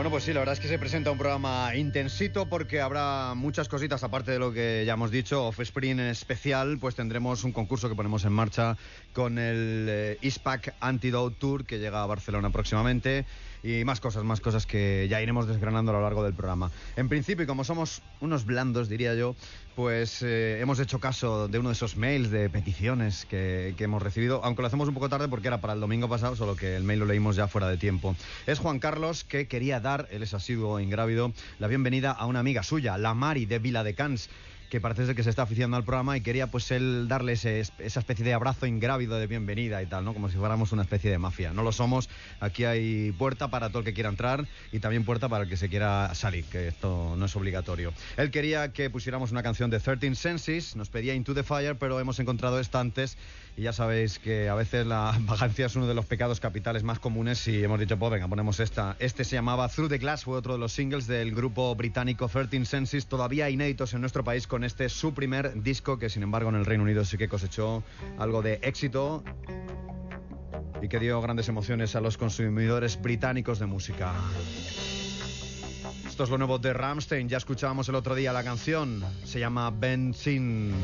Bueno, pues sí, la verdad es que se presenta un programa intensito porque habrá muchas cositas, aparte de lo que ya hemos dicho. Offspring en especial, pues tendremos un concurso que ponemos en marcha con el Eastpak Antidote Tour, que llega a Barcelona próximamente, y más cosas que ya iremos desgranando a lo largo del programa. En principio, y como somos unos blandos, diría yo, pues hemos hecho caso de uno de esos mails de peticiones que hemos recibido, aunque lo hacemos un poco tarde porque era para el domingo pasado, solo que el mail lo leímos ya fuera de tiempo. Es Juan Carlos, que quería dar, él es asiduo ingrávido, la bienvenida a una amiga suya, la Mari de Viladecans, que parece ser que se está aficionando al programa y quería pues él darle esa especie de abrazo ingrávido de bienvenida y tal, ¿no? Como si fuéramos una especie de mafia. No lo somos, aquí hay puerta para todo el que quiera entrar y también puerta para el que se quiera salir, que esto no es obligatorio. Él quería que pusiéramos una canción de 13 Senses, nos pedía Into the Fire, pero hemos encontrado esta antes y ya sabéis que a veces la vagancia es uno de los pecados capitales más comunes y hemos dicho, pues venga, ponemos esta. Este se llamaba Through the Glass, fue otro de los singles del grupo británico 13 Senses, todavía inéditos en nuestro país con este su primer disco, que sin embargo en el Reino Unido sí que cosechó algo de éxito y que dio grandes emociones a los consumidores británicos de música. Esto es lo nuevo de Rammstein, ya escuchábamos el otro día la canción, se llama Benzin.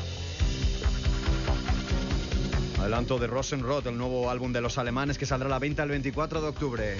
Adelanto de Rosenrot, el nuevo álbum de los alemanes que saldrá a la venta el 24 de octubre.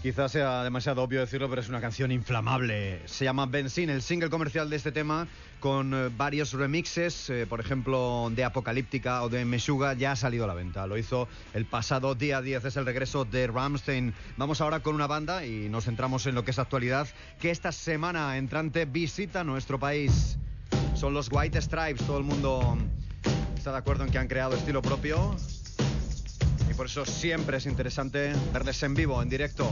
Quizás sea demasiado obvio decirlo, pero es una canción inflamable. Se llama Benzine, el single comercial de este tema, con varios remixes, por ejemplo, de Apocalíptica o de Meshuggah, ya ha salido a la venta. Lo hizo el pasado día 10, es el regreso de Rammstein. Vamos ahora con una banda y nos centramos en lo que es actualidad, que esta semana entrante visita nuestro país. Son los White Stripes, todo el mundo está de acuerdo en que han creado estilo propio. Y por eso siempre es interesante verles en vivo, en directo.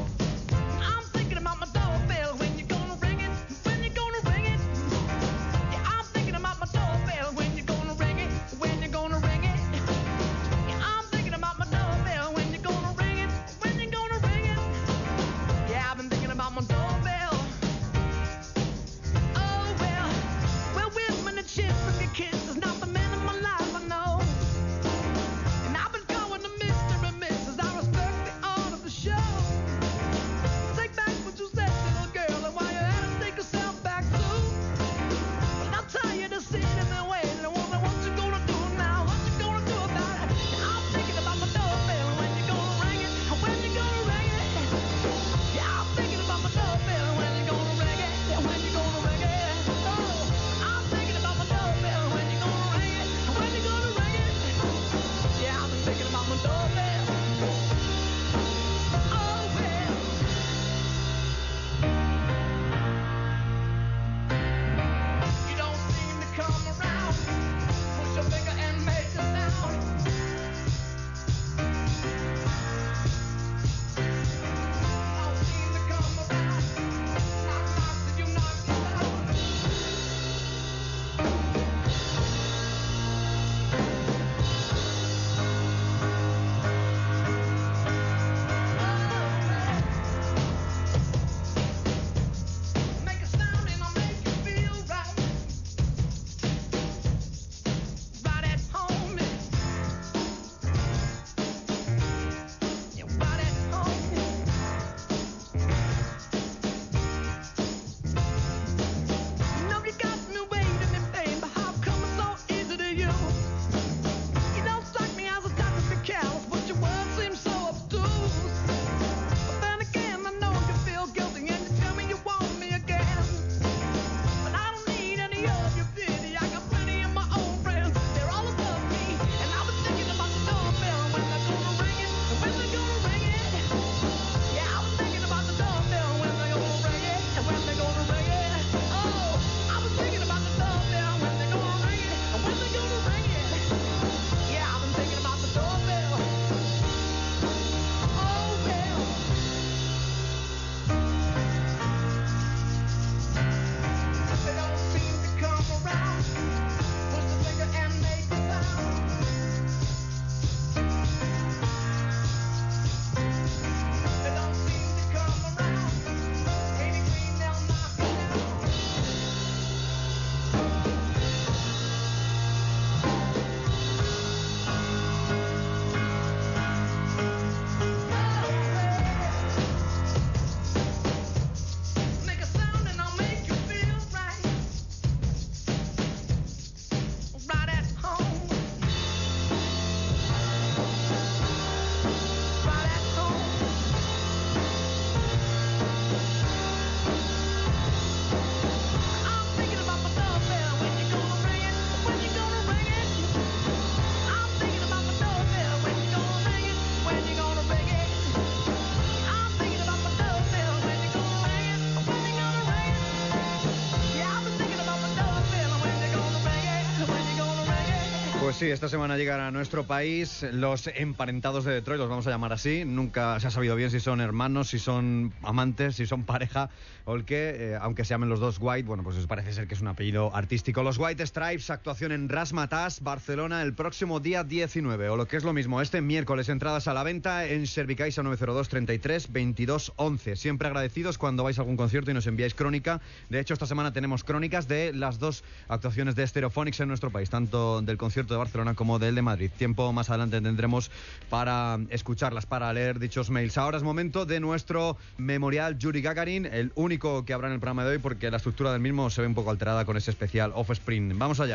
Pues sí, esta semana llegan a nuestro país los emparentados de Detroit, los vamos a llamar así. Nunca se ha sabido bien si son hermanos, si son amantes, si son pareja o el que, aunque se llamen los dos White, bueno, pues parece ser que es un apellido artístico. Los White Stripes, actuación en Razzmatazz, Barcelona, el próximo día 19, o lo que es lo mismo, este miércoles, entradas a la venta en Servicaixa 902 33 22 11. Siempre agradecidos cuando vais a algún concierto y nos enviáis crónica. De hecho, esta semana tenemos crónicas de las dos actuaciones de Stereophonics en nuestro país, tanto del concierto de Barcelona como del de Madrid. Tiempo más adelante tendremos para escucharlas, para leer dichos mails. Ahora es momento de nuestro memorial Yuri Gagarin, el único que habrá en el programa de hoy porque la estructura del mismo se ve un poco alterada con ese especial Offspring. Vamos allá.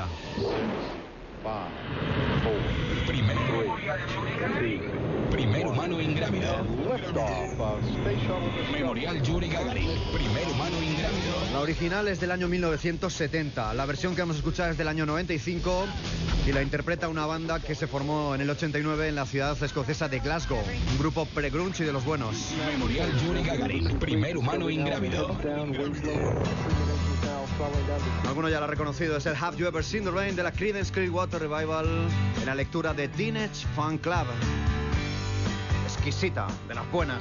Primer humano en gravedad. Memorial Yuri Gagarin, primer humano ingrávido. La original es del año 1970, la versión que vamos a escuchar es del año 95 y la interpreta una banda que se formó en el 89 en la ciudad escocesa de Glasgow, un grupo pre-grunge y de los buenos. Memorial Yuri Gagarin, primer humano ingrávido. Alguno ya lo ha reconocido, es el Have You Ever Seen the Rain de la Creedence Clearwater Revival en la lectura de Teenage Fan Club. Exquisita, de las buenas.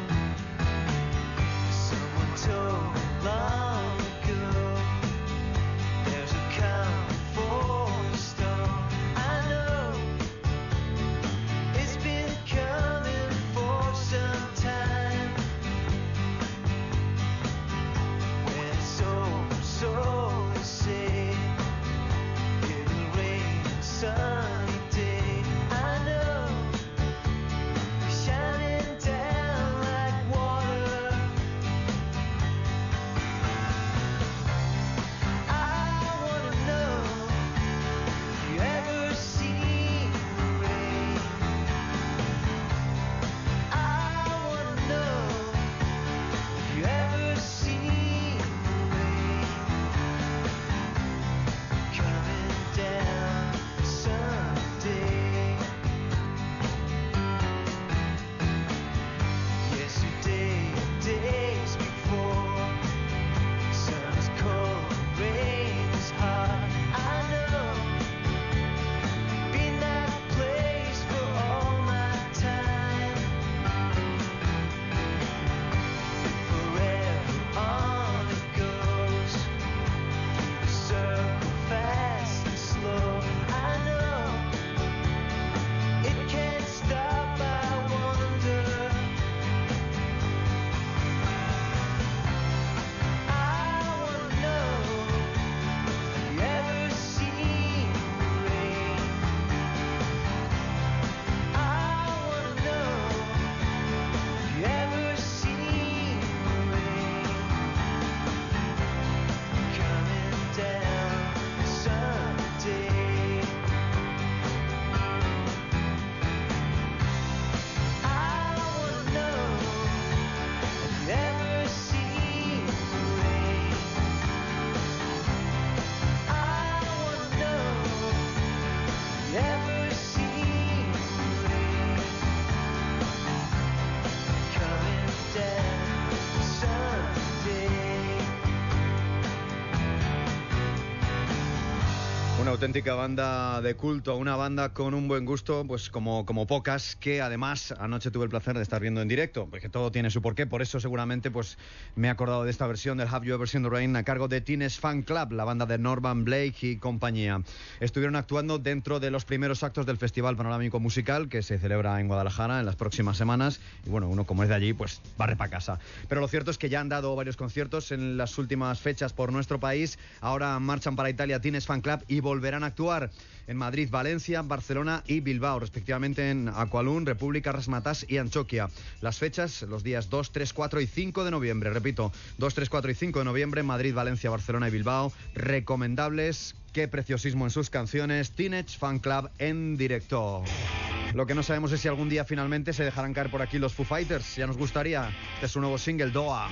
Auténtica banda de culto, una banda con un buen gusto, pues como pocas, que además anoche tuve el placer de estar viendo en directo, porque todo tiene su porqué, por eso seguramente pues me he acordado de esta versión del Have You Ever Seen the Rain a cargo de Teenage Fan Club, la banda de Norman Blake y compañía. Estuvieron actuando dentro de los primeros actos del Festival Panorámico Musical que se celebra en Guadalajara en las próximas semanas, y bueno, uno como es de allí, pues barre para casa. Pero lo cierto es que ya han dado varios conciertos en las últimas fechas por nuestro país, ahora marchan para Italia Teenage Fan Club y volverán a actuar en Madrid, Valencia, Barcelona y Bilbao, respectivamente en Aqualun, República, Rasmatas y Antxoquia. Las fechas, los días 2, 3, 4 y 5 de noviembre. Repito, 2, 3, 4 y 5 de noviembre, Madrid, Valencia, Barcelona y Bilbao. Recomendables, qué preciosismo en sus canciones. Teenage Fan Club en directo. Lo que no sabemos es si algún día finalmente se dejarán caer por aquí los Foo Fighters. Ya nos gustaría. Este es su nuevo single, Doa.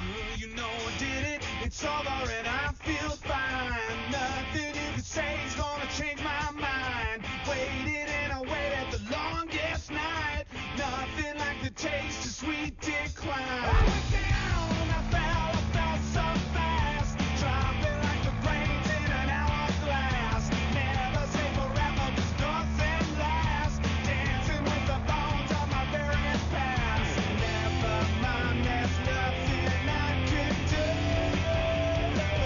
Change my mind. Waited and I waited the longest night. Nothing like the taste of sweet decline. I went down, I fell so fast. Dropping like the brains in an hourglass. Never say forever, 'cause nothing lasts. Dancing with the bones of my very past. Never mind, there's nothing I can do.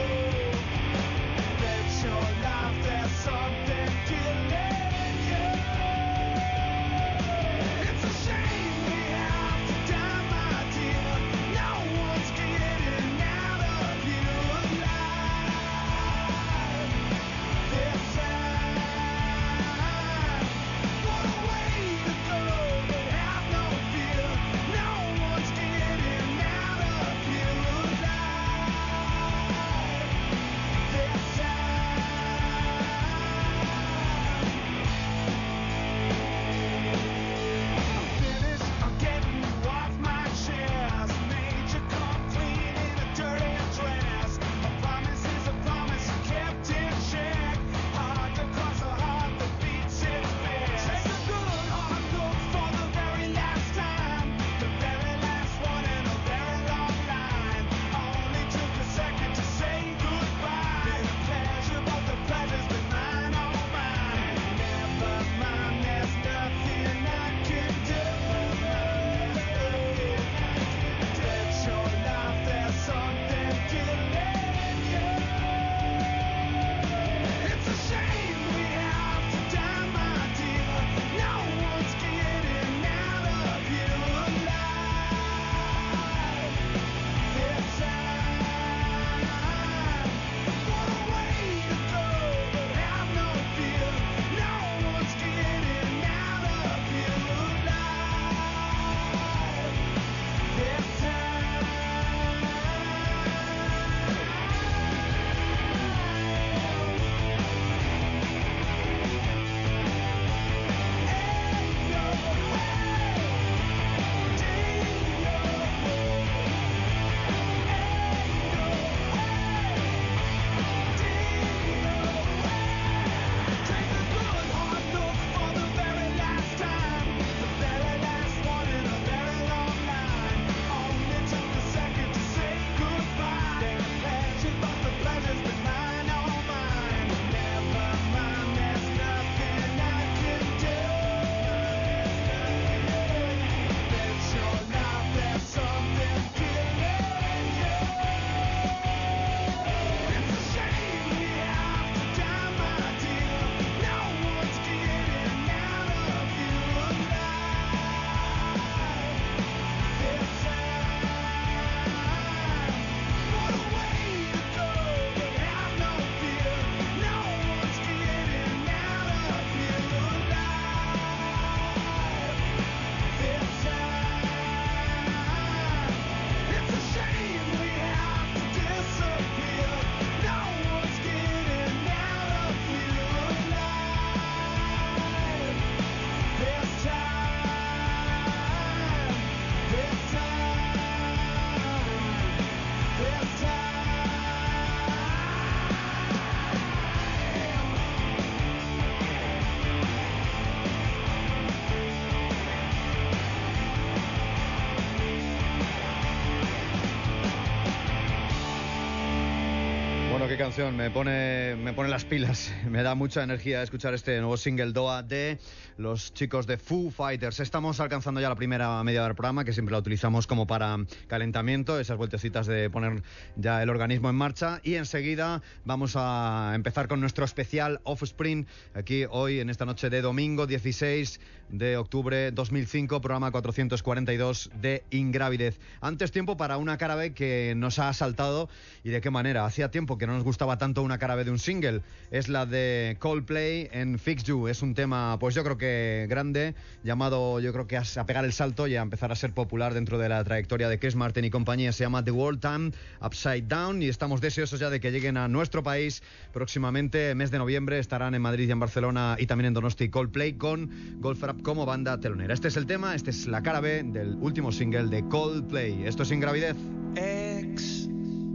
Bueno, qué canción, me pone las pilas, me da mucha energía escuchar este nuevo single Doa de los chicos de Foo Fighters. Estamos alcanzando ya la primera media hora del programa, que siempre la utilizamos como para calentamiento, esas vueltecitas de poner ya el organismo en marcha, y enseguida vamos a empezar con nuestro especial Offspring, aquí hoy en esta noche de domingo 16 de octubre 2005, programa 442 de Ingravidez. Antes tiempo para una cara B que nos ha asaltado, y de qué manera. Hacía tiempo que no nos gustaba tanto una cara B de un single. Es la de Coldplay en Fix You. Es un tema, pues yo creo que grande, llamado, yo creo que a pegar el salto y a empezar a ser popular dentro de la trayectoria de Chris Martin y compañía. Se llama The World Time Upside Down, y estamos deseosos ya de que lleguen a nuestro país próximamente. Mes de noviembre estarán en Madrid y en Barcelona, y también en Donosti, Coldplay con Goldfrapp como banda telonera. Este es el tema, esta es la cara B del último single de Coldplay. Esto es Ingravidez. X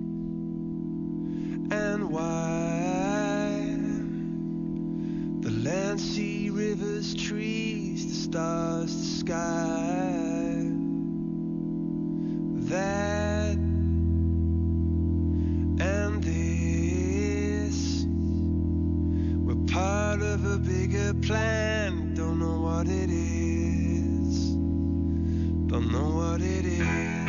and Y, the land, sea, rivers, trees, the stars, the sky, that and this, we're part of a bigger plan, don't know what it is, don't know what it is.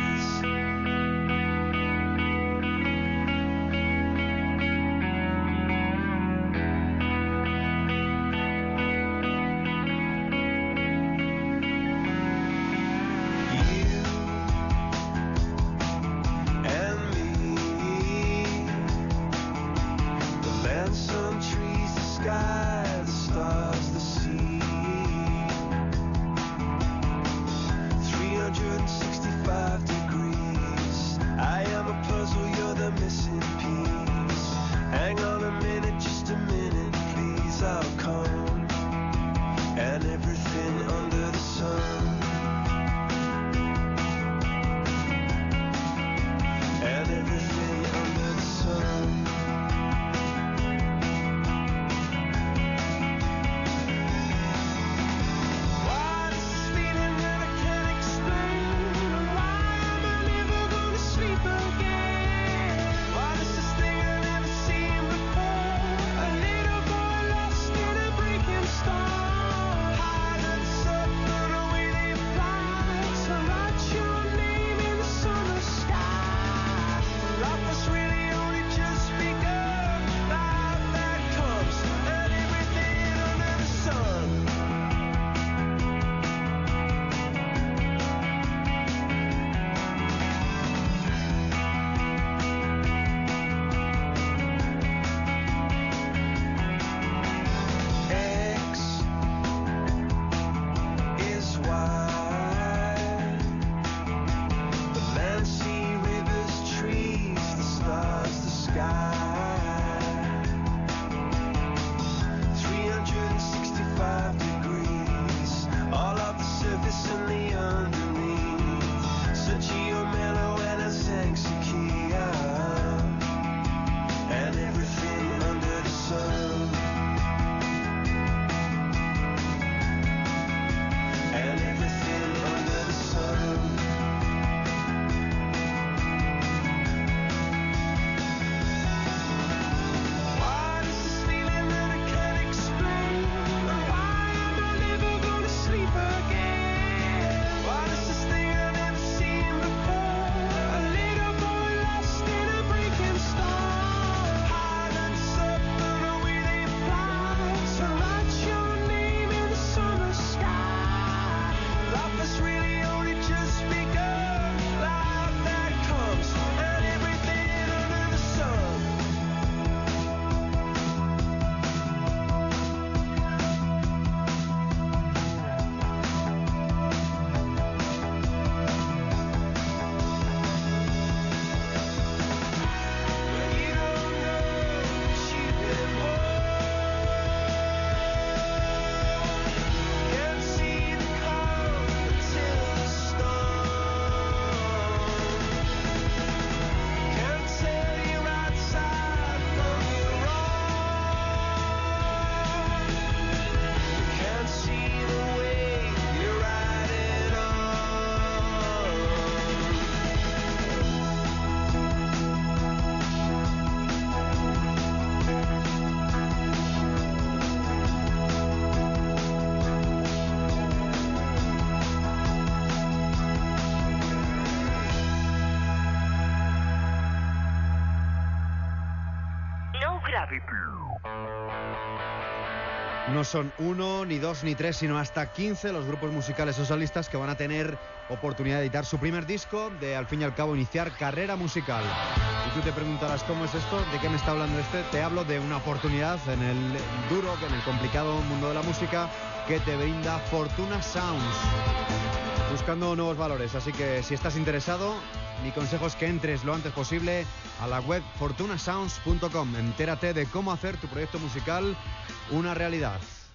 Sky, the stars, the sea, 365 No son 1, ni 2, ni 3, sino hasta 15 los grupos musicales o solistas que van a tener oportunidad de editar su primer disco, de al fin y al cabo iniciar carrera musical. Y tú te preguntarás, ¿cómo es esto? ¿De qué me está hablando este? Te hablo de una oportunidad en el duro, en el complicado mundo de la música que te brinda Fortuna Sounds, buscando nuevos valores. Así que si estás interesado, mi consejo es que entres lo antes posible a la web fortunasounds.com. Entérate de cómo hacer tu proyecto musical una realidad.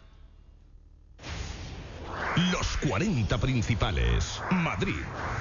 Los 40 principales. Madrid.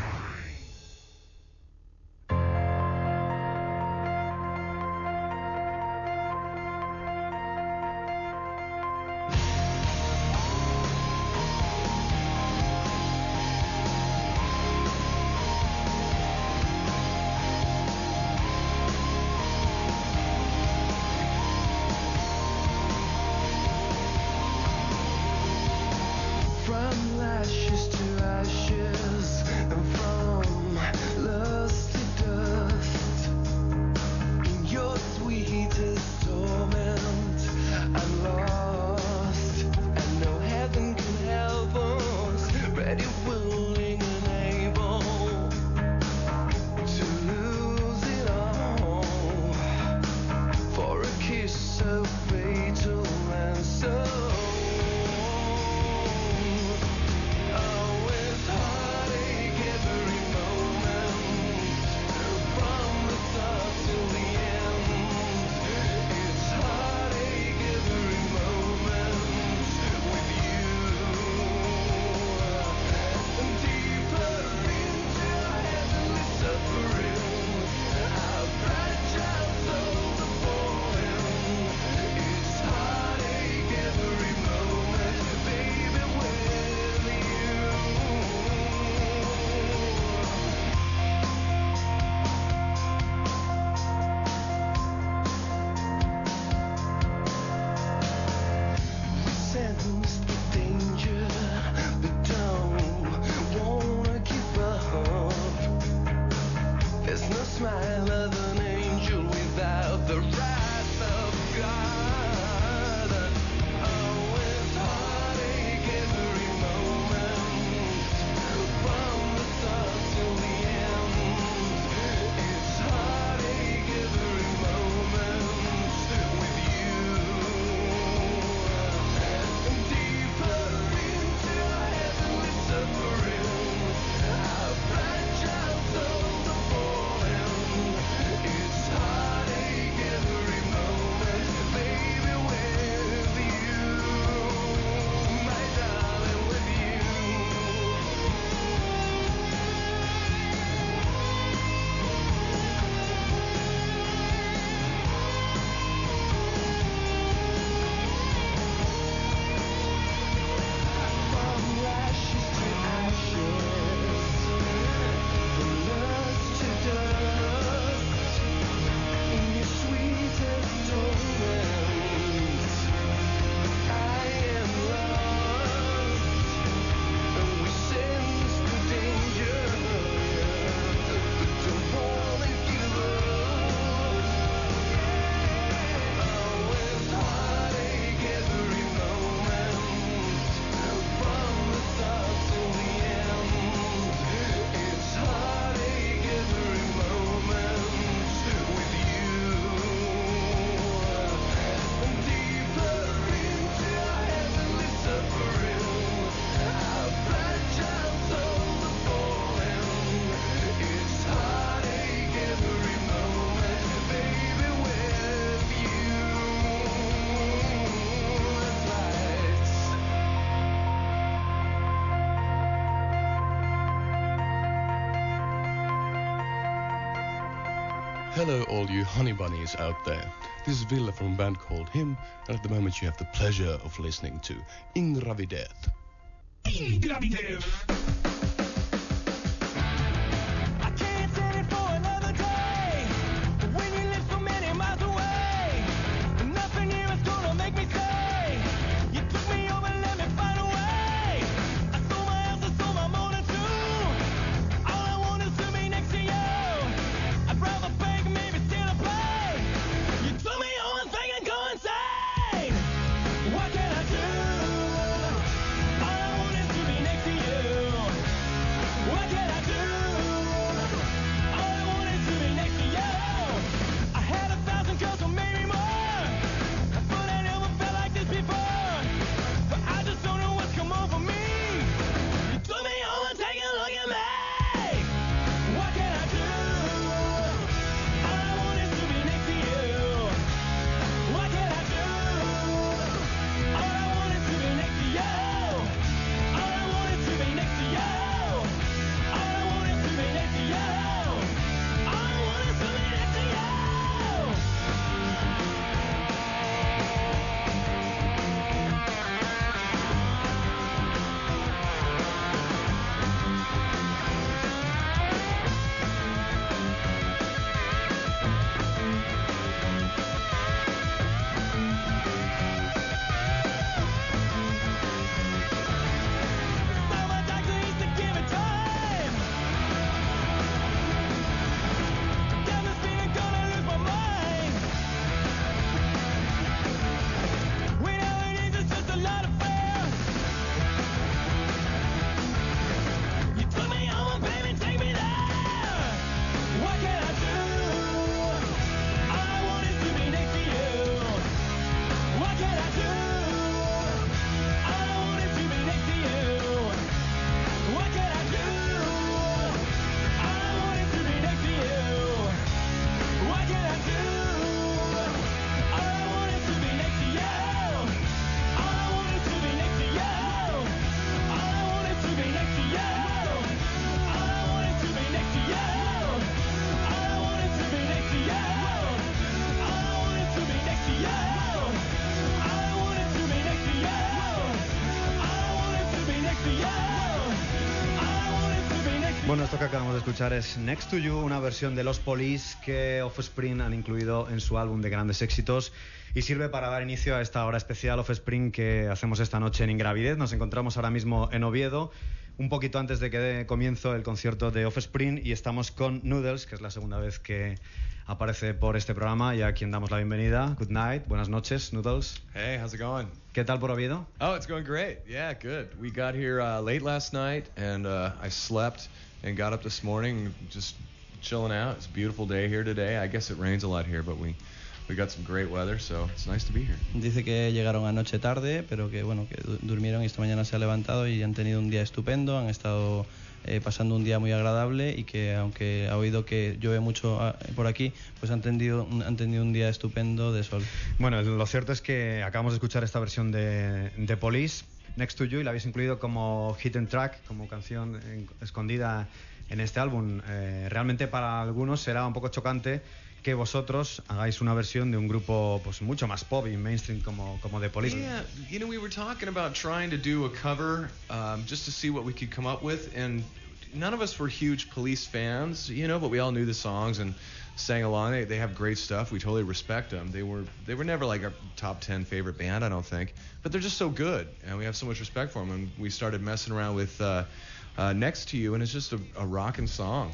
Hello all you honey bunnies out there. This is Ville from a band called Him, and at the moment you have the pleasure of listening to Ingravidez. Ingravidez. You took me on Esto que acabamos de escuchar es Next to You, una versión de Los Police que Offspring han incluido en su álbum de grandes éxitos y sirve para dar inicio a esta hora especial Offspring que hacemos esta noche en Ingravidez. Nos encontramos ahora mismo en Oviedo, un poquito antes de que dé comienzo el concierto de Offspring, y estamos con Noodles, que es la segunda vez que aparece por este programa y a quien damos la bienvenida. Good night, buenas noches, Noodles. Hey, how's it going? ¿Qué tal por Oviedo? Oh, it's going great. Yeah, good. We got here late last night, and I slept and got up this morning just chilling out. It's a beautiful day here today. I guess it rains a lot here, but we got some great weather, so it's nice to be here. Dice que llegaron anoche tarde, pero que bueno, que durmieron y esta mañana se ha levantado y han tenido un día estupendo, han estado pasando un día muy agradable, y que aunque ha oído que llueve mucho por aquí, pues han tenido un día estupendo de sol. Bueno, lo cierto es que acabamos de escuchar esta versión de Police, Next to You, y la habéis incluido como hidden track, como canción escondida en este álbum. Realmente para algunos será un poco chocante que vosotros hagáis una versión de un grupo pues mucho más pop y mainstream como The Police. Yeah, you know, we were talking about trying to do a cover just to see what we could come up with, and none of us were huge Police fans, you know, but we all knew the songs and sang along. They have great stuff. We totally respect them. They were never like our top 10 favorite band, I don't think, but they're just so good, and we have so much respect for them. And we started messing around with Next to You, and it's just a rockin' song.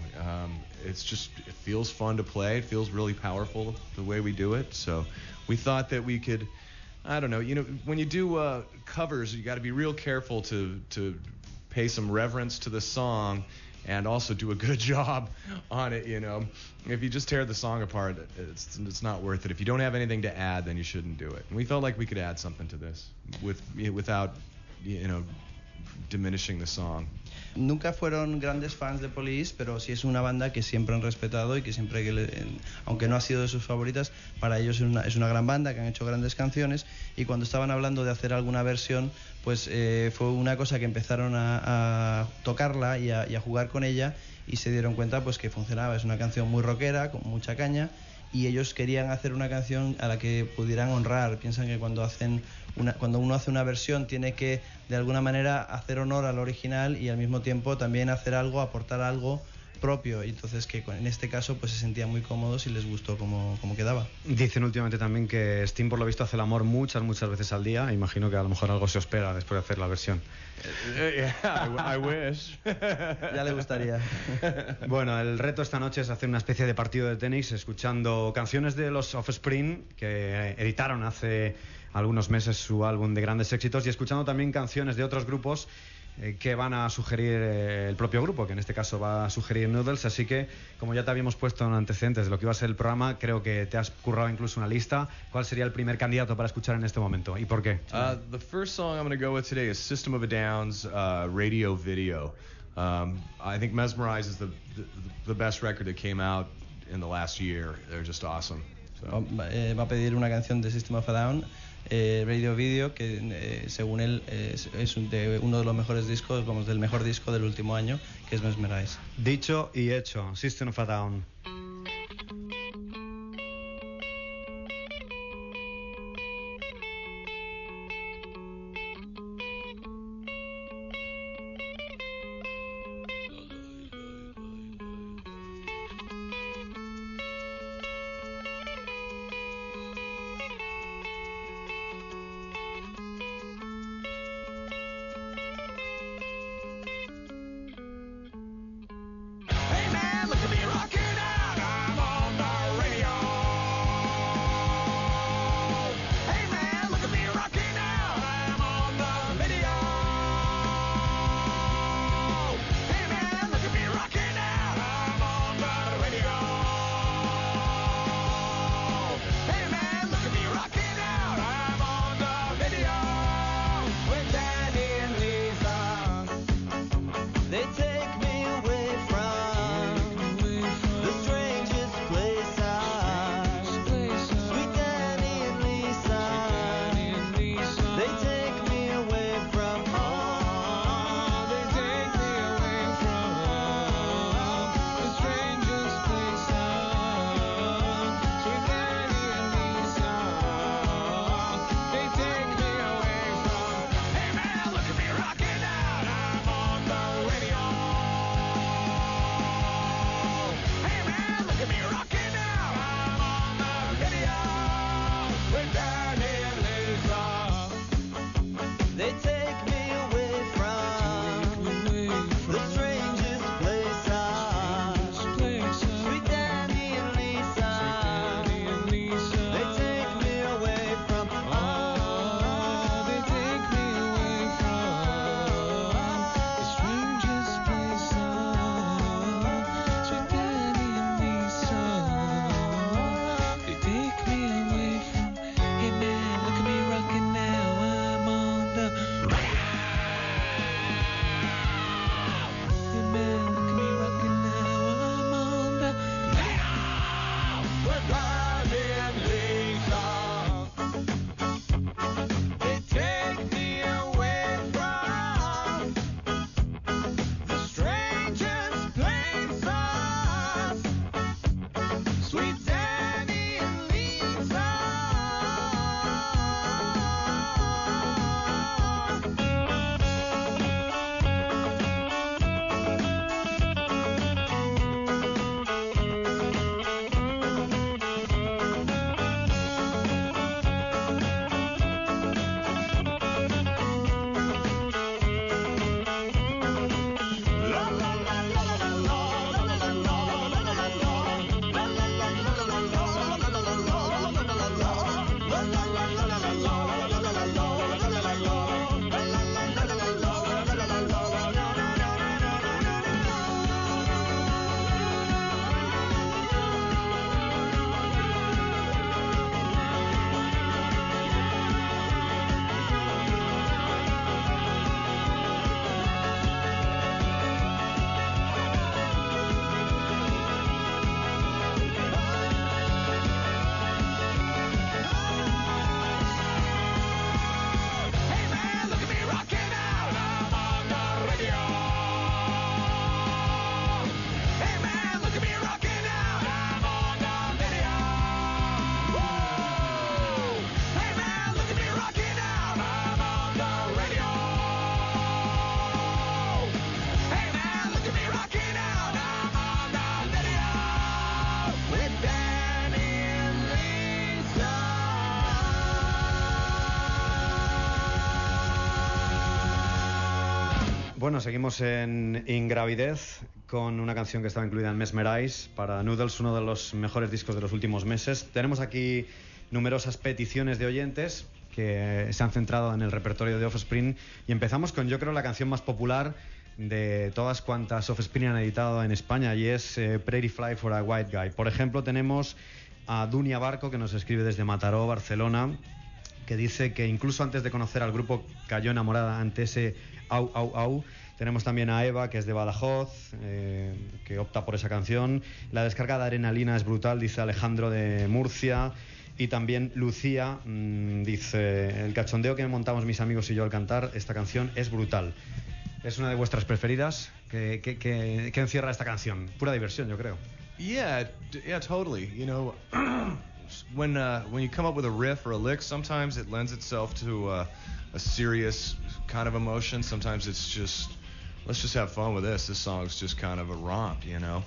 It feels fun to play. It feels really powerful the way we do it. So we thought that we could, I don't know, you know, when you do covers, you got to be real careful to pay some reverence to the song and also do a good job on it, you know. If you just tear the song apart, it's not worth it. If you don't have anything to add, then you shouldn't do it. And we felt like we could add something to this without, you know, diminishing the song. Nunca fueron grandes fans de Police, pero sí es una banda que siempre han respetado y que siempre aunque no ha sido de sus favoritas, para ellos es una gran banda, que han hecho grandes canciones, y cuando estaban hablando de hacer alguna versión, pues fue una cosa que empezaron a tocarla y a jugar con ella, y se dieron cuenta pues que funcionaba. Es una canción muy rockera, con mucha caña, y ellos querían hacer una canción a la que pudieran honrar. Piensan que cuando uno hace una versión tiene que de alguna manera hacer honor al original y al mismo tiempo también hacer algo, aportar algo propio, y entonces que en este caso pues se sentían muy cómodos y les gustó cómo quedaba. Dicen últimamente también que Sting por lo visto hace el amor muchas veces al día. Imagino que a lo mejor algo se os pega después de hacer la versión. Yeah, I wish. Ya le gustaría. Bueno, el reto esta noche es hacer una especie de partido de tenis escuchando canciones de los Offspring, que editaron hace algunos meses su álbum de grandes éxitos, y escuchando también canciones de otros grupos que van a sugerir el propio grupo, que en este caso va a sugerir Noodles. Así que, como ya te habíamos puesto en antecedentes de lo que iba a ser el programa, creo que te has currado incluso una lista. ¿Cuál sería el primer candidato para escuchar en este momento y por qué? The first song I'm going to go with today is System of a Down's Radio Video. I think Mesmerize is the best record that came out in the last year. They're just awesome. So. Va a pedir una canción de System of a Down, Radio Video, que según él es uno de los mejores discos, vamos, del mejor disco del último año, que es Mesmerize. Dicho y hecho, System of a Down. Hey man, look at me rocking out. Bueno, seguimos en Ingravidez con una canción que estaba incluida en Mesmerize para Noodles, uno de los mejores discos de los últimos meses. Tenemos aquí numerosas peticiones de oyentes que se han centrado en el repertorio de Offspring y empezamos con, yo creo, la canción más popular de todas cuantas Offspring han editado en España, y es Pretty Fly for a White Guy. Por ejemplo, tenemos a Dunia Barco, que nos escribe desde Mataró, Barcelona, que dice que incluso antes de conocer al grupo cayó enamorada ante ese au, au, au. Tenemos también a Eva, que es de Badajoz, que opta por esa canción. La descarga de Adrenalina es brutal, dice Alejandro de Murcia. Y también Lucía dice: el cachondeo que montamos mis amigos y yo al cantar esta canción es brutal. ¿Es una de vuestras preferidas? ¿Qué encierra esta canción? Pura diversión, yo creo. Yeah, totally. You know, when you come up with a riff or a lick, sometimes it lends itself to a serious kind of emotion. Sometimes it's just, let's just have fun with this. This song's just kind of a romp, you know.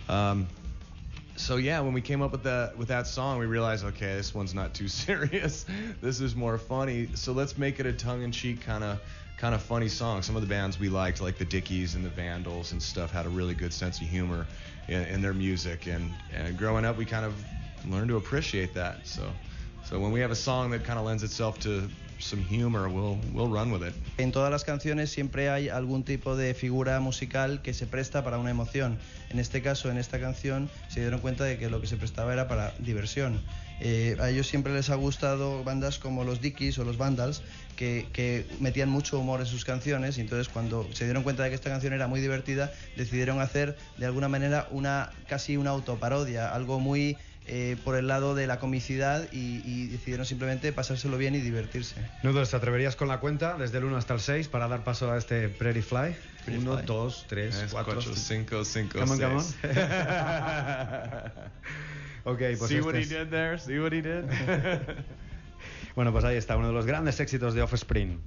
So yeah, when we came up with that song, we realized, okay, this one's not too serious. This is more funny. So let's make it a tongue-in-cheek kind of funny song. Some of the bands we liked, like the Dickies and the Vandals and stuff, had a really good sense of humor in their music. And growing up, we kind of learned to appreciate that. So when we have a song that kind of lends itself to some humor, we'll run with it. En todas las canciones siempre hay algún tipo de figura musical que se presta para una emoción. En este caso, en esta canción, se dieron cuenta de que lo que se prestaba era para diversión. A ellos siempre les ha gustado bandas como los Dickies o los Vandals, que metían mucho humor en sus canciones, y entonces cuando se dieron cuenta de que esta canción era muy divertida, decidieron hacer de alguna manera casi una autoparodia, algo muy por el lado de la comicidad, y decidieron simplemente pasárselo bien y divertirse. Noodles, ¿te atreverías con la cuenta desde el 1 hasta el 6 para dar paso a este Pretty Fly? 1, 2, 3, 4, 5, 5, Come on, 6. come on. Okay, pues See what he did there? See what he did? Bueno, pues ahí está, uno de los grandes éxitos de Offspring.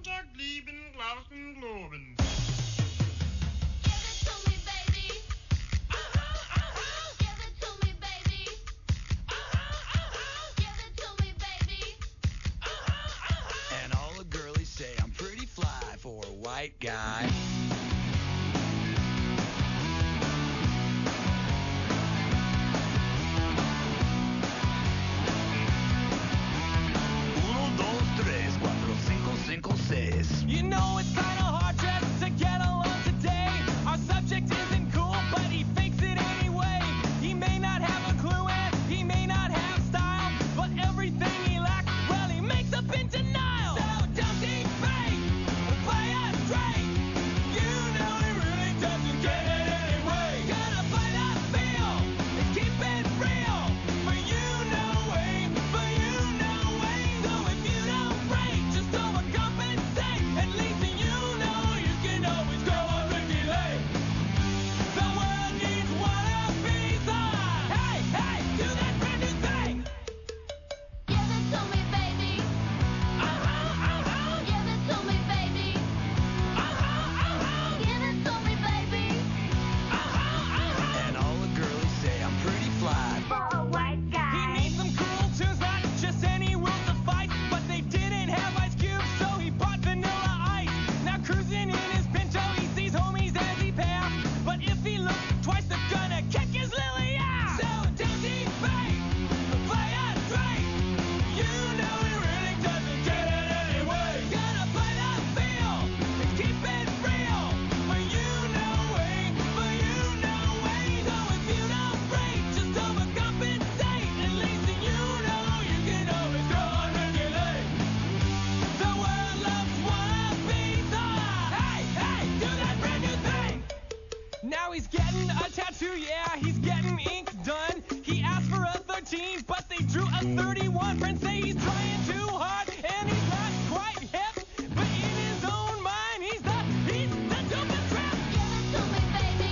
White guy. You know it's kinda hard just to get along today. Our subject isn't cool, but he fakes it anyway. He may not have a clue and he may not have style, but everything he lacks, well, he makes up in denial. So don't think fake, play us straight. You know he really doesn't get it anyway. Gotta play that feel and keep it real. For you know way, for you know way. So if you don't break, just overcompensate. At least you know you can always go on Ricky Lake. The world needs one of these. Hey, hey, do that brand new thing. Give it to me, baby. Give it to me, baby. Give it to me, baby. And all the girlies say I'm pretty fly. For a white He guy. needs some cool tunes, not just any will to fight. But they didn't have Ice Cube, so he bought Vanilla Ice. Now cruising in his Pinto, he sees homies as he pass. But if he looks twice, they're gonna kick his lily ass. So don't be fake, play it straight. You know he really doesn't get it anyway. Gotta play that feel and keep it real. For you know way, for you know way. So if you don't break, just overcompensate. At least you know you can always go on regulate. The world loves wannabes. Hey, hey, do that brand new thing. Now he's getting a tattoo, yeah, he's getting ink done. He asked for a 13, but they drew a 31. Friends say he's trying too hard, and he's not quite hip. But in his own mind, he's the dopest trap. Give it to me, baby.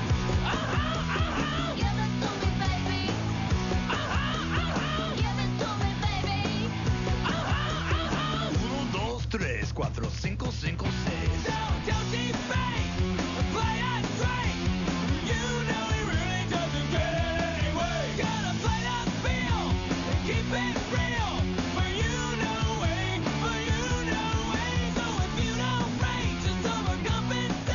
Give it to me, baby. Give it to me, baby. 1, 2, 3, 4, 5, 5, 6. So don't be fake, play it straight. You know he really doesn't get it anyway. Gotta play that feel and keep it real. For you know way, for you know way. So if you don't break, just overcompensate.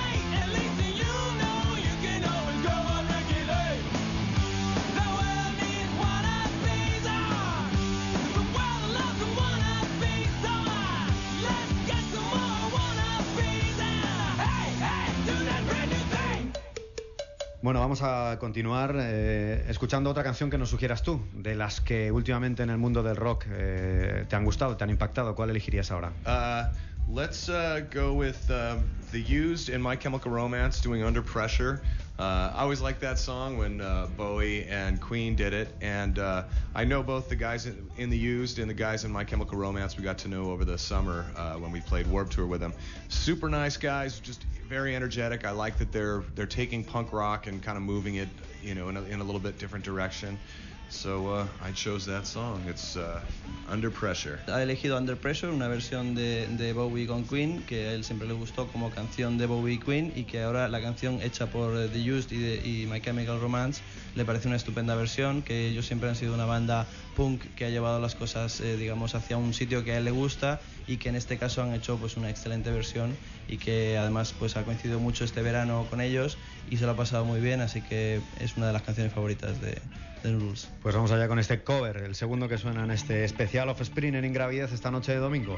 Bueno, vamos a continuar escuchando otra canción que nos sugieras tú, de las que últimamente en el mundo del rock te han gustado, te han impactado. ¿Cuál elegirías ahora? Let's go with The Used and My Chemical Romance doing Under Pressure. I always liked that song when Bowie and Queen did it, and I know both the guys in The Used and the guys in My Chemical Romance we got to know over the summer when we played Warped Tour with them. Super nice guys, just very energetic. I like that they're taking punk rock and kind of moving it, you know, in a little bit different direction. So I chose that song. It's Under Pressure. Ha elegido Under Pressure, una versión de Bowie con Queen, que a él siempre le gustó como canción de Bowie y Queen, y que ahora la canción hecha por The Used y My Chemical Romance le parece una estupenda versión, que ellos siempre han sido una banda punk que ha llevado las cosas, digamos, hacia un sitio que a él le gusta, y que en este caso han hecho pues una excelente versión, y que además pues ha coincidido mucho este verano con ellos y se lo ha pasado muy bien, así que es una de las canciones favoritas de Rules. Pues vamos allá con este cover, el segundo que suena en este especial Offspring en Ingravidez esta noche de domingo.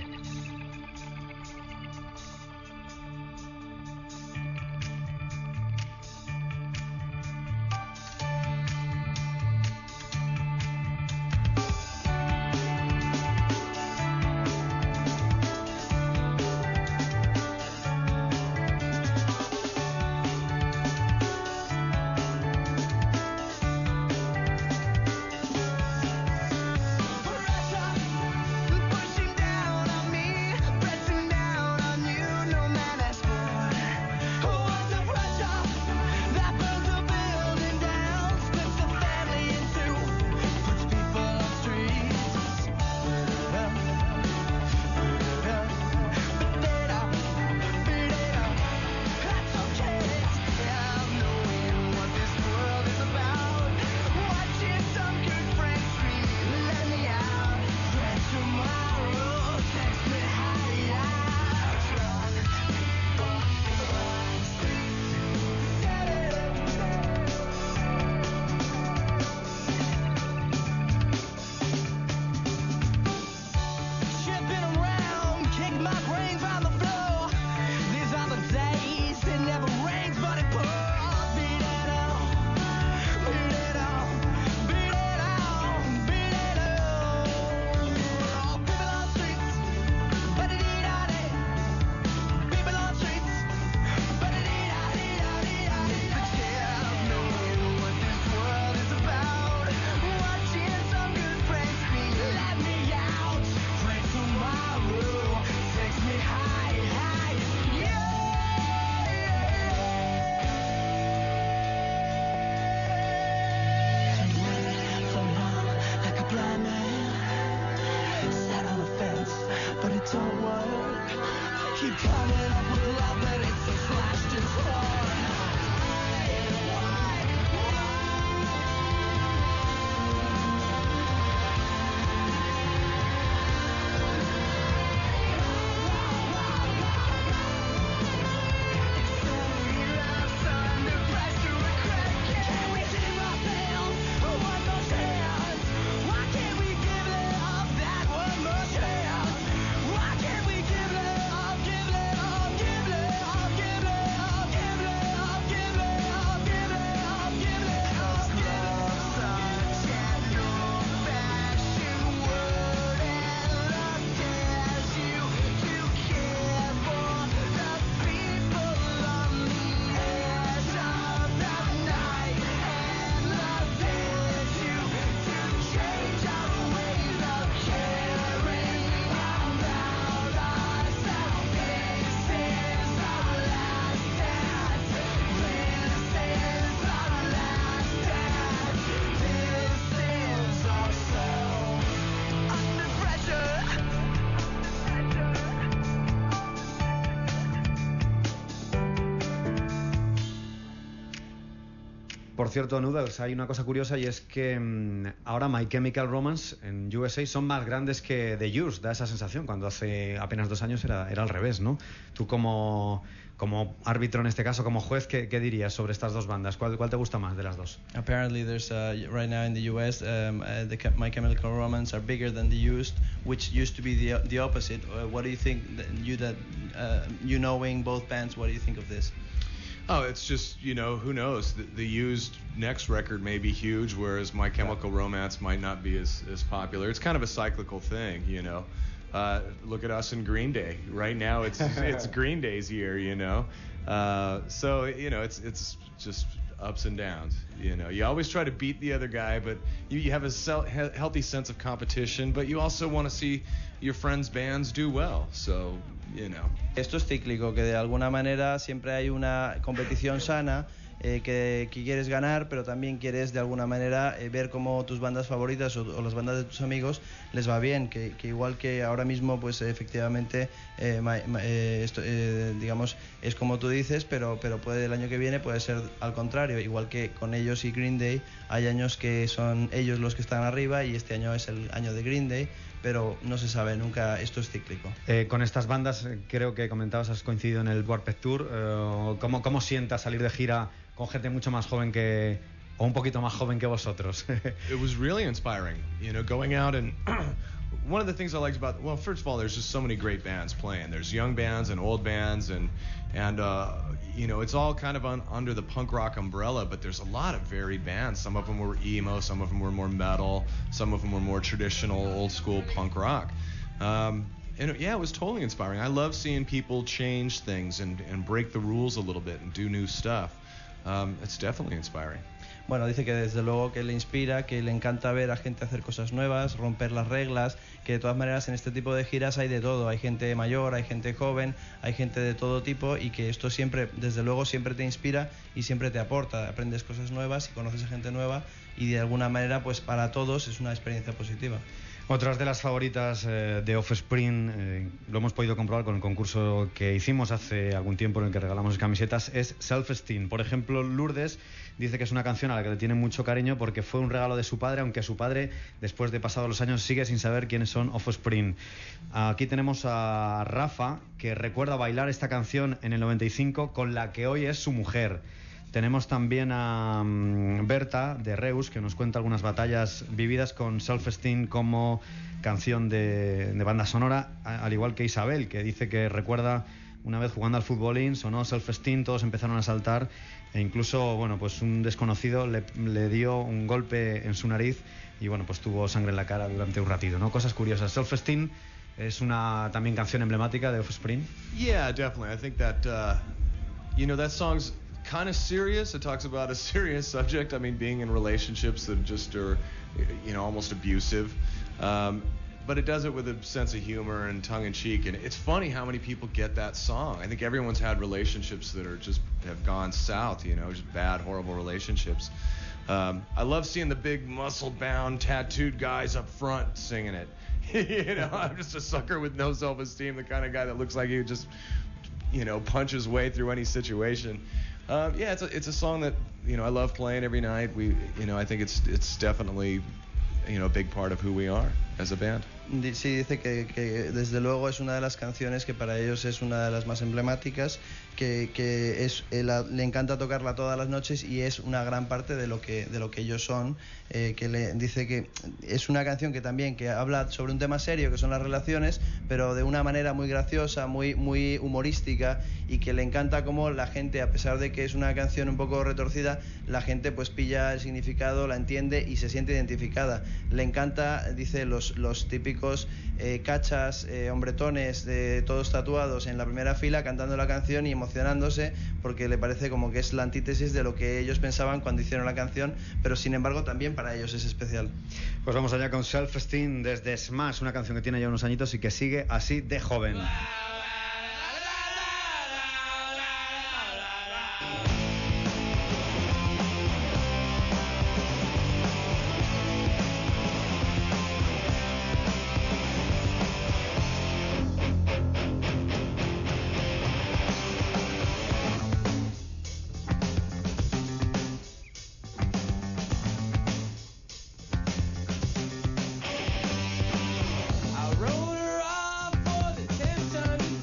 Pushing down on me, pressing down on you, no man has scored. What's the pressure that burns the building down, splits the family in two, puts people on streets. That's okay. I'm knowing what this world is about. Watching some good friends scream, let me out. Friends tomorrow, text me high out. Shipping around, kick my brains on the floor. These are the days, it never rains but it pours. Beat it on, beat it on, beat it on, beat it on. People on streets, ba-da-dee-da-dee. People on streets, ba-da-dee-da-dee-da-dee-da-dee. The kid knowing what this world is about. Watching some good friends scream, let me out. Pray tomorrow, takes me high, high, yeah. Somehow, like a blind man, sat on the fence, but it don't work. Keep coming up with love, but it's so slashed and torn. Por cierto, Noodles, hay una cosa curiosa y es que ahora My Chemical Romance en USA son más grandes que The Used, da esa sensación, cuando hace apenas 2 años era al revés, ¿no? Tú como árbitro en este caso, como juez, ¿qué dirías sobre estas dos bandas? ¿Cuál te gusta más de las dos? Apparently there's right now in the US My Chemical Romance are bigger than The Used, which used to be the opposite. What do you think, you knowing both bands, what do you think of this? Oh, it's just, who knows? The used next record may be huge, whereas My Chemical Romance might not be as popular. It's kind of a cyclical thing, Look at us in Green Day. Right now, it's Green Day's year, So, it's just ups and downs. You always try to beat the other guy, but you have a healthy sense of competition, but you also want to see your friends' bands do well. So, Esto es cíclico, que de alguna manera siempre hay una competición sana, que quieres ganar, pero también quieres de alguna manera ver cómo tus bandas favoritas o las bandas de tus amigos les va bien, que igual que ahora mismo pues efectivamente digamos es como tú dices, pero puede el año que viene puede ser al contrario, igual que con ellos y Green Day hay años que son ellos los que están arriba y este año es el año de Green Day, pero no se sabe nunca, esto es cíclico. Con estas bandas, creo que comentabas, has coincidido en el Warped Tour. ¿Cómo sientas salir de gira con gente mucho más joven o un poquito más joven que vosotros? It was really inspiring, going out and one of the things I liked about, well, first of all, there's just so many great bands playing. There's young bands and old bands, and it's all kind of under the punk rock umbrella, but there's a lot of varied bands. Some of them were emo, some of them were more metal, some of them were more traditional, old school punk rock. It was totally inspiring. I love seeing people change things and break the rules a little bit and do new stuff. It's definitely inspiring. Bueno, dice que desde luego que le inspira, que le encanta ver a gente hacer cosas nuevas, romper las reglas, que de todas maneras en este tipo de giras hay de todo, hay gente mayor, hay gente joven, hay gente de todo tipo y que esto siempre, desde luego, siempre te inspira y siempre te aporta, aprendes cosas nuevas y conoces a gente nueva y de alguna manera pues para todos es una experiencia positiva. Otras de las favoritas de Offspring, lo hemos podido comprobar con el concurso que hicimos hace algún tiempo en el que regalamos camisetas, es Self Esteem. Por ejemplo, Lourdes dice que es una canción a la que le tiene mucho cariño porque fue un regalo de su padre, aunque su padre, después de pasados los años, sigue sin saber quiénes son Offspring. Aquí tenemos a Rafa, que recuerda bailar esta canción en el 95 con la que hoy es su mujer. Tenemos también a Berta de Reus, que nos cuenta algunas batallas vividas con Self Esteem como canción de banda sonora, al igual que Isabel, que dice que recuerda una vez jugando al futbolín, sonó Self Esteem, todos empezaron a saltar e incluso, pues un desconocido le dio un golpe en su nariz y, pues tuvo sangre en la cara durante un ratito, ¿no? Cosas curiosas. Self Esteem es una también canción emblemática de Offspring. Yeah, definitely. I think that, that song's kind of serious. It talks about a serious subject. I mean, being in relationships that just are, almost abusive. But it does it with a sense of humor and tongue-in-cheek. And it's funny how many people get that song. I think everyone's had relationships that have gone south, just bad, horrible relationships. I love seeing the big muscle-bound, tattooed guys up front singing it. I'm just a sucker with no self-esteem, the kind of guy that looks like he would just, punch his way through any situation. It's a song that I love playing every night. I think it's definitely a big part of who we are as a band. Sí, dice que desde luego es una de las canciones que para ellos es una de las más emblemáticas, que le encanta tocarla todas las noches y es una gran parte de lo que ellos son. Dice que es una canción que también que habla sobre un tema serio que son las relaciones, pero de una manera muy graciosa, muy humorística, y que le encanta cómo la gente, a pesar de que es una canción un poco retorcida, la gente pues pilla el significado, la entiende y se siente identificada. Le encanta, dice, los típicos cachas, hombretones, todos tatuados en la primera fila cantando la canción y emocionándose porque le parece como que es la antítesis de lo que ellos pensaban cuando hicieron la canción, pero sin embargo también para ellos es especial. Pues vamos allá con Self Esteem desde Smash, una canción que tiene ya unos añitos y que sigue así de joven. I wrote her off for the 10th time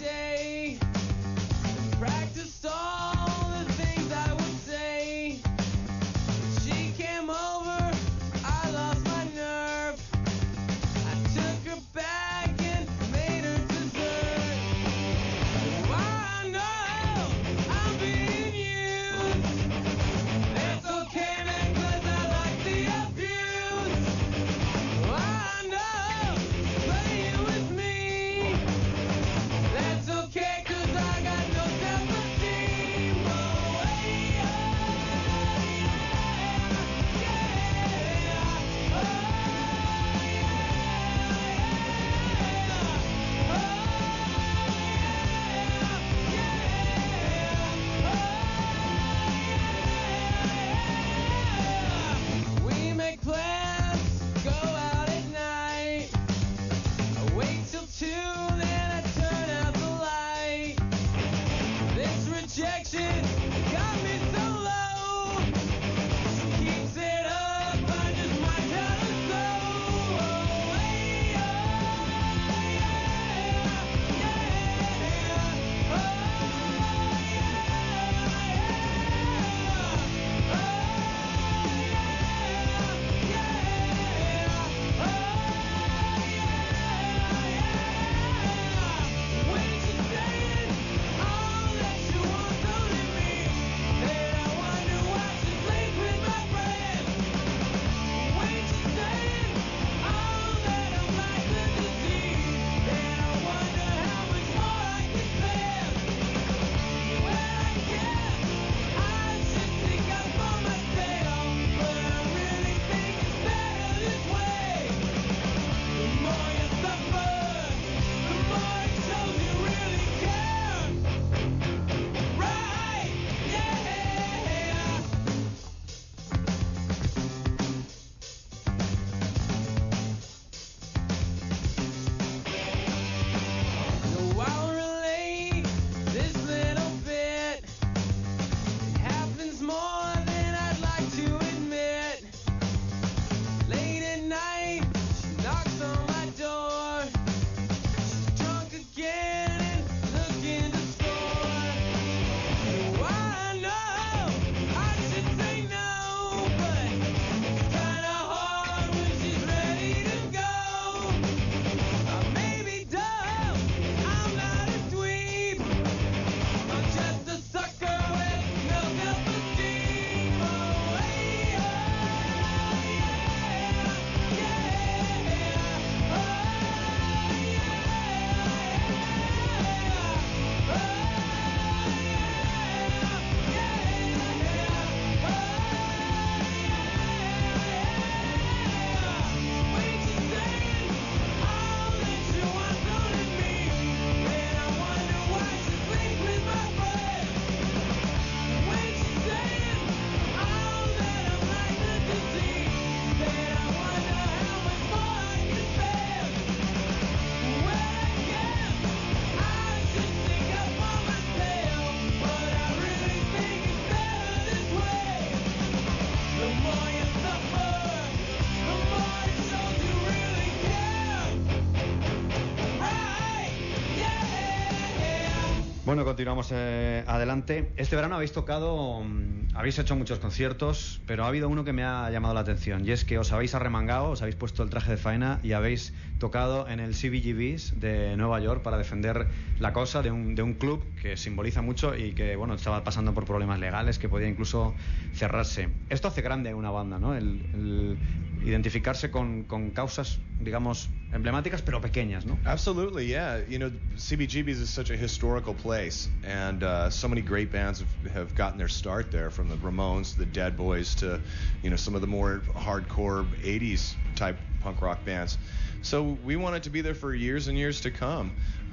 Bueno, continuamos adelante. Este verano habéis tocado, habéis hecho muchos conciertos, pero ha habido uno que me ha llamado la atención, y es que os habéis arremangado, os habéis puesto el traje de faena y habéis tocado en el CBGB's de Nueva York para defender la causa de un club que simboliza mucho y que, bueno, estaba pasando por problemas legales, que podía incluso cerrarse. Esto hace grande a una banda, ¿no? El identificarse con causas, digamos, emblemáticas pero pequeñas, ¿no? Absolutely, yeah. You know, CBGB's is such a historical place, and so many great bands have gotten their start there, from the Ramones to the Dead Boys to, you know, some of the more hardcore 80s type punk rock bands. So we wanted to be there for years and years to come.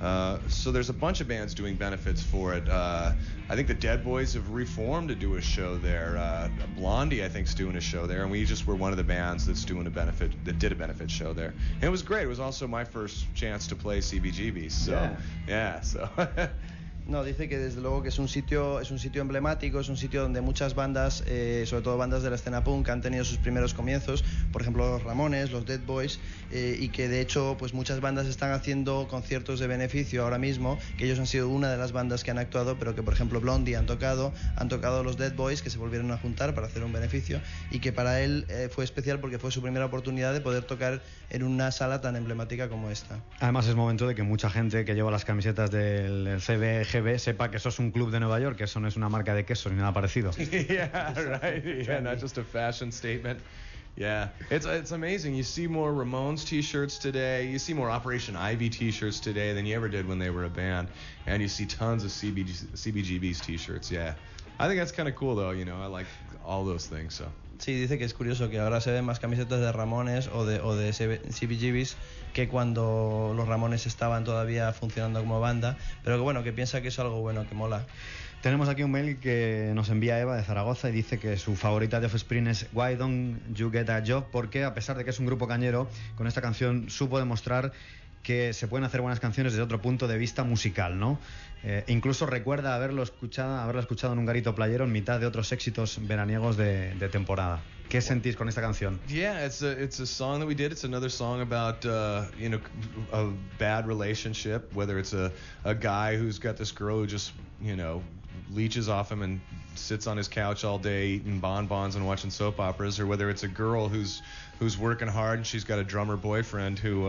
So there's a bunch of bands doing benefits for it. I think the Dead Boys have reformed to do a show there. Blondie, I think, is doing a show there, and we just were one of the bands that did a benefit show there. And it was great. It was also my first chance to play CBGB. So yeah, so. No, dice que desde luego que es un sitio emblemático, es un sitio donde muchas bandas, sobre todo bandas de la escena punk, han tenido sus primeros comienzos, por ejemplo los Ramones, los Dead Boys, y que de hecho pues muchas bandas están haciendo conciertos de beneficio ahora mismo, que ellos han sido una de las bandas que han actuado, pero que por ejemplo Blondie han tocado los Dead Boys, que se volvieron a juntar para hacer un beneficio, y que para él fue especial porque fue su primera oportunidad de poder tocar en una sala tan emblemática como esta. Además es momento de que mucha gente que lleva las camisetas del CBGB sepa que eso es un club de Nueva York, que eso no es una marca de quesos ni nada parecido. Yeah, right. Yeah, not just a fashion statement. Yeah, it's amazing. You see more Ramones T-shirts today. You see more Operation Ivy T-shirts today than you ever did when they were a band, and you see tons of CBGB's T-shirts. Yeah, I think that's kind of cool, though. You know, I like all those things. So. Sí, dice que es curioso que ahora se ven más camisetas de Ramones o de CBGB's que cuando los Ramones estaban todavía funcionando como banda, pero que bueno, que piensa que es algo bueno, que mola. Tenemos aquí un mail que nos envía Eva de Zaragoza y dice que su favorita de Offspring es Why Don't You Get a Job, porque a pesar de que es un grupo cañero, con esta canción supo demostrar que se pueden hacer buenas canciones desde otro punto de vista musical, ¿no? Incluso recuerda haberla escuchado en un garito playero en mitad de otros éxitos veraniegos de temporada. ¿Qué sentís con esta canción? Yeah, it's a song that we did. It's another song about you know, a bad relationship, whether it's a guy who's got this girl who just, you know, leeches off him and sits on his couch all day eating bonbons and watching soap operas, or whether it's a girl who's working hard and she's got a drummer boyfriend who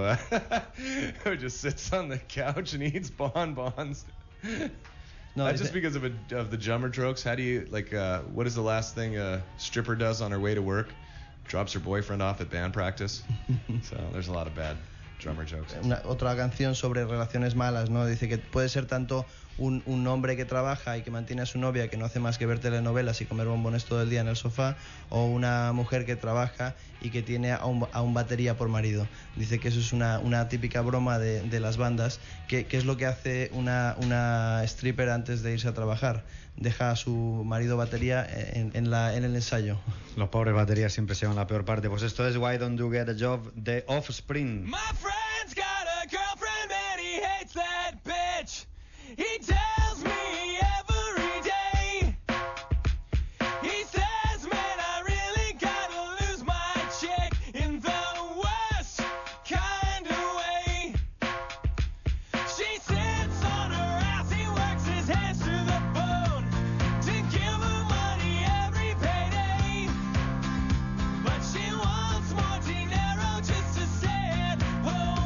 who just sits on the couch and eats bonbons. No, Not just because of the drummer jokes. How do you, like, what is the last thing a stripper does on her way to work? Drops her boyfriend off at band practice. So there's a lot of bad drummer jokes. Otra canción sobre relaciones malas, ¿no? Dice que puede ser tanto un hombre que trabaja y que mantiene a su novia, que no hace más que ver telenovelas y comer bombones todo el día en el sofá, o una mujer que trabaja y que tiene a un batería por marido. Dice que eso es una típica broma de las bandas, que es lo que hace una stripper antes de irse a trabajar. Deja a su marido batería en el ensayo. Los pobres baterías siempre se van la peor parte. Pues esto es Why Don't You Get a Job de Offspring. My friend's got a girlfriend and he hates that bitch. He tells me every day. He says, man, I really gotta lose my chick in the worst kind of way. She sits on her ass, he works his hands to the bone to give her money every payday. But she wants more dinero just to stay at home.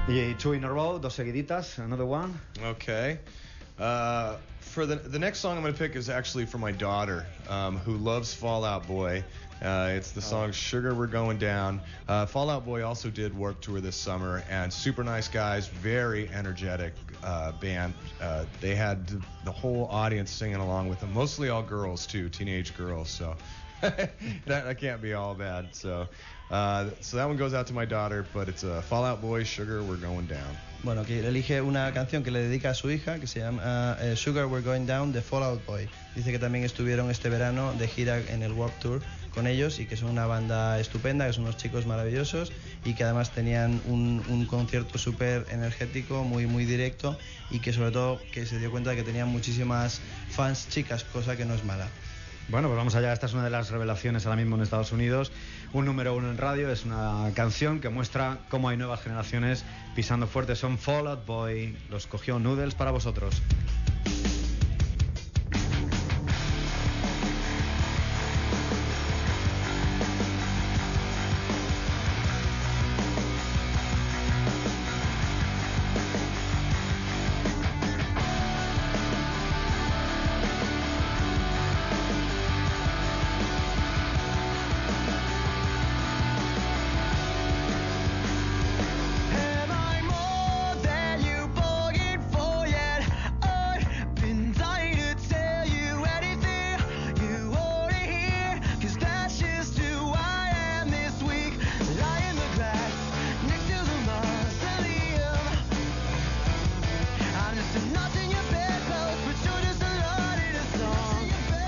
Y two in a row, dos seguiditas, another one. Okay. For the next song I'm going to pick is actually for my daughter, who loves Fall Out Boy. It's the song Sugar We're Going Down. Fall Out Boy also did Warped Tour this summer, and super nice guys, very energetic band. They had the whole audience singing along with them, mostly all girls too, teenage girls, so that can't be all bad. So that one goes out to my daughter, but it's Fall Out Boy, Sugar We're Going Down. Bueno, que elige una canción que le dedica a su hija, que se llama Sugar We're Going Down, de Fall Out Boy. Dice que también estuvieron este verano de gira en el Warped Tour con ellos y que son una banda estupenda, que son unos chicos maravillosos y que además tenían un concierto súper energético, muy directo, y que sobre todo que se dio cuenta de que tenían muchísimas fans chicas, cosa que no es mala. Bueno, pues vamos allá. Esta es una de las revelaciones ahora mismo en Estados Unidos. Un número 1 en radio. Es una canción que muestra cómo hay nuevas generaciones pisando fuerte. Son Fall Out Boy. Los cogió Noodles para vosotros. Am I more than you bargained for yet? I've been dying to tell you anything you wanna hear, 'cause that's just who I am this week. Lie in the grass next to the mausoleum. I'm just a notch in your bedpost, but you're just a lot in a song.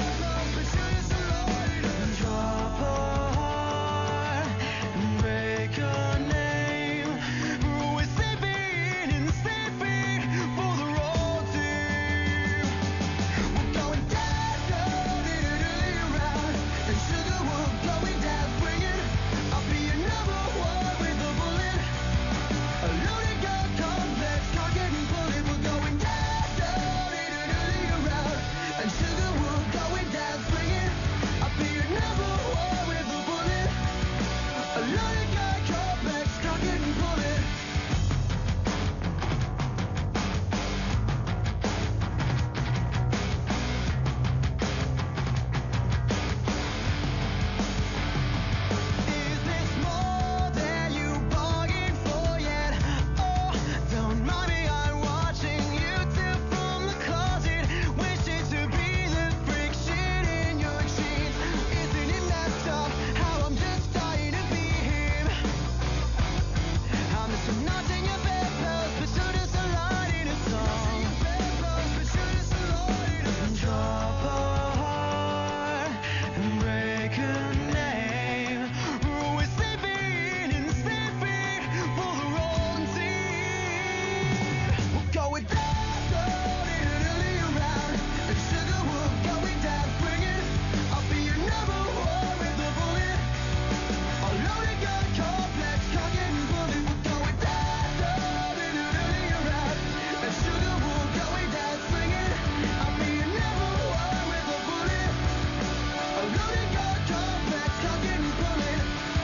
Drop a heart and break a name. We're sleeping and sleeping for the road team. We're going down, around, and sugar we're going down, swinging. I'll be your number one with a bullet. A loaded gun complex, target and bullet. We're going down, around, and sugar we're going down, swinging. I'll be your number one with a bullet. A loaded gun complex, target and bullet. Is this more than you bargained for yet? Oh, don't mind me, I'm watching YouTube from the closet, wishing to be the freak shit in your jeans. Isn't it messed up how I'm just dying to be him? I'm just a notch in your bedpost, but you're just a light in a song. Drop a heart and break a name. We're sleeping and sleeping for the wrong team. We're going down, around, and sugar we're going down, swinging. I'll be your number one with a bullet. A loaded gun complex, target and bullet. We're going down, around, and sugar we're going down, swinging. I'll be your number one with a bullet. A loaded gun complex, target and bullet.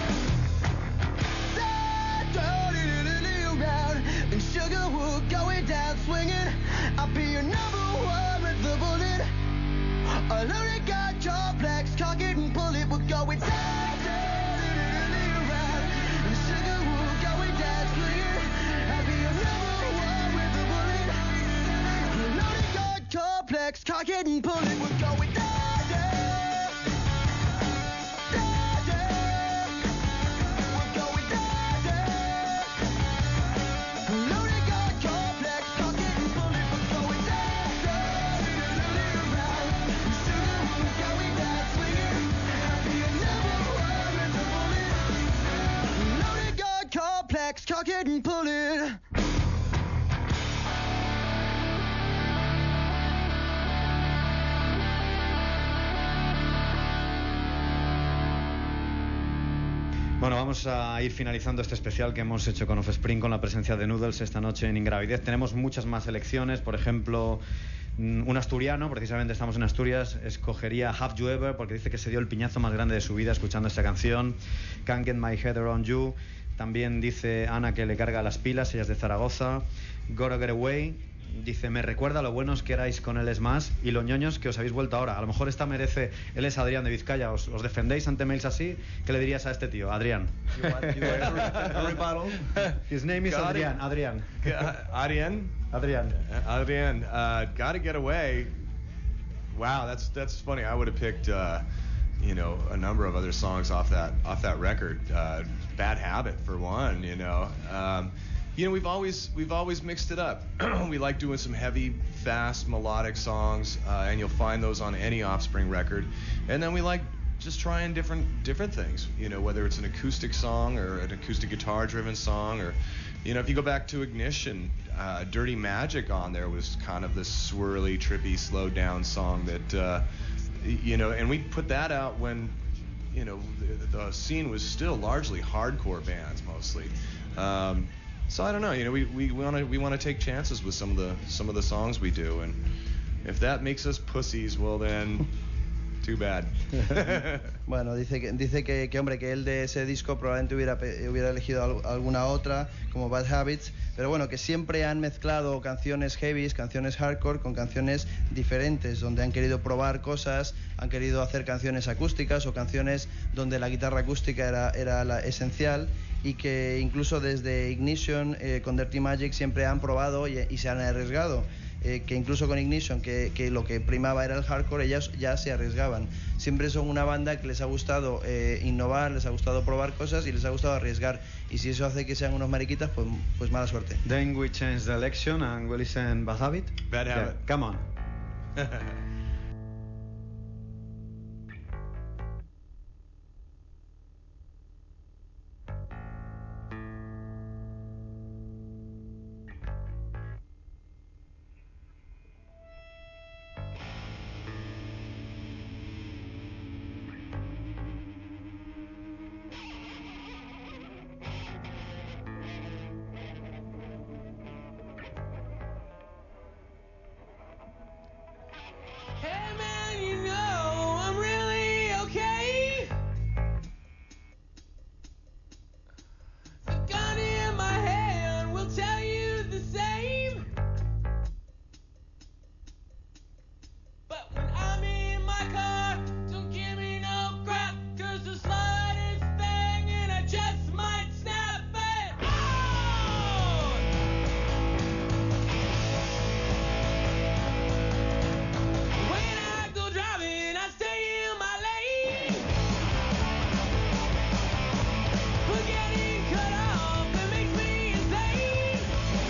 Down, around, and sugar we're going down, swinging. I'll be your number one with a bullet. A loaded gun complex, target and bullet. We're going down, around, and sugar we're going down, swinging. I'll be your number one with a bullet. A loaded gun complex, target and bullet. We're going down. We're going down. Loaded gun complex, target and bullet. We're going down, around, and sugar we're going down, swinging. I'll be your number one with a bullet. Loaded gun complex, target and bullet. Bueno, vamos a ir finalizando este especial que hemos hecho con Offspring con la presencia de Noodles esta noche en Ingravidez. Tenemos muchas más elecciones, por ejemplo, un asturiano, precisamente estamos en Asturias, escogería Have You Ever porque dice que se dio el piñazo más grande de su vida escuchando esta canción. Can't Get My Head Around You. También dice Ana que le carga las pilas, ella es de Zaragoza. Gotta Get Away dice, me recuerda lo buenos que erais con él es más y lo ñoños que os habéis vuelto ahora. A lo mejor esta merece, él es Adrián de Vizcaya, ¿os defendéis ante mails así? ¿Qué le dirías a este tío, Adrián? You want a rebuttal? His name is Got it. Adrián. Adrian, Gotta Get Away. Wow, that's funny. I would have picked a number of other songs off that record. Bad Habit for one. We've always mixed it up. We like doing some heavy, fast, melodic songs, and you'll find those on any Offspring record. And then we like just trying different things. Whether it's an acoustic song or an acoustic guitar-driven song, or if you go back to Ignition, Dirty Magic on there was kind of this swirly, trippy, slowed down song that, and we put that out when, the scene was still largely hardcore bands mostly. So I don't know, we want to take chances with some of the songs we do, and if that makes us pussies, well then, too bad. Bueno, dice que hombre, que él de ese disco probablemente hubiera elegido alguna otra, como Bad Habits, pero bueno, que siempre han mezclado canciones heavies, canciones hardcore con canciones diferentes, donde han querido probar cosas, han querido hacer canciones acústicas o canciones donde la guitarra acústica era la esencial, y que incluso desde Ignition con Dirty Magic siempre han probado y se han arriesgado. Que incluso con Ignition, que lo que primaba era el hardcore, ellas ya se arriesgaban. Siempre son una banda que les ha gustado innovar, les ha gustado probar cosas y les ha gustado arriesgar. Y si eso hace que sean unos mariquitas, pues mala suerte. Then we change the election and we listen Bad Habit. Bad Habit. Yeah, come on. Hey man, I'm really okay. The gun in my hand will tell you the same. But when I'm in my car, don't give me no crap, 'cause the slightest thing and I just might snap it. Oh! When I go driving, I stay in my lane. But getting cut off, it makes me insane.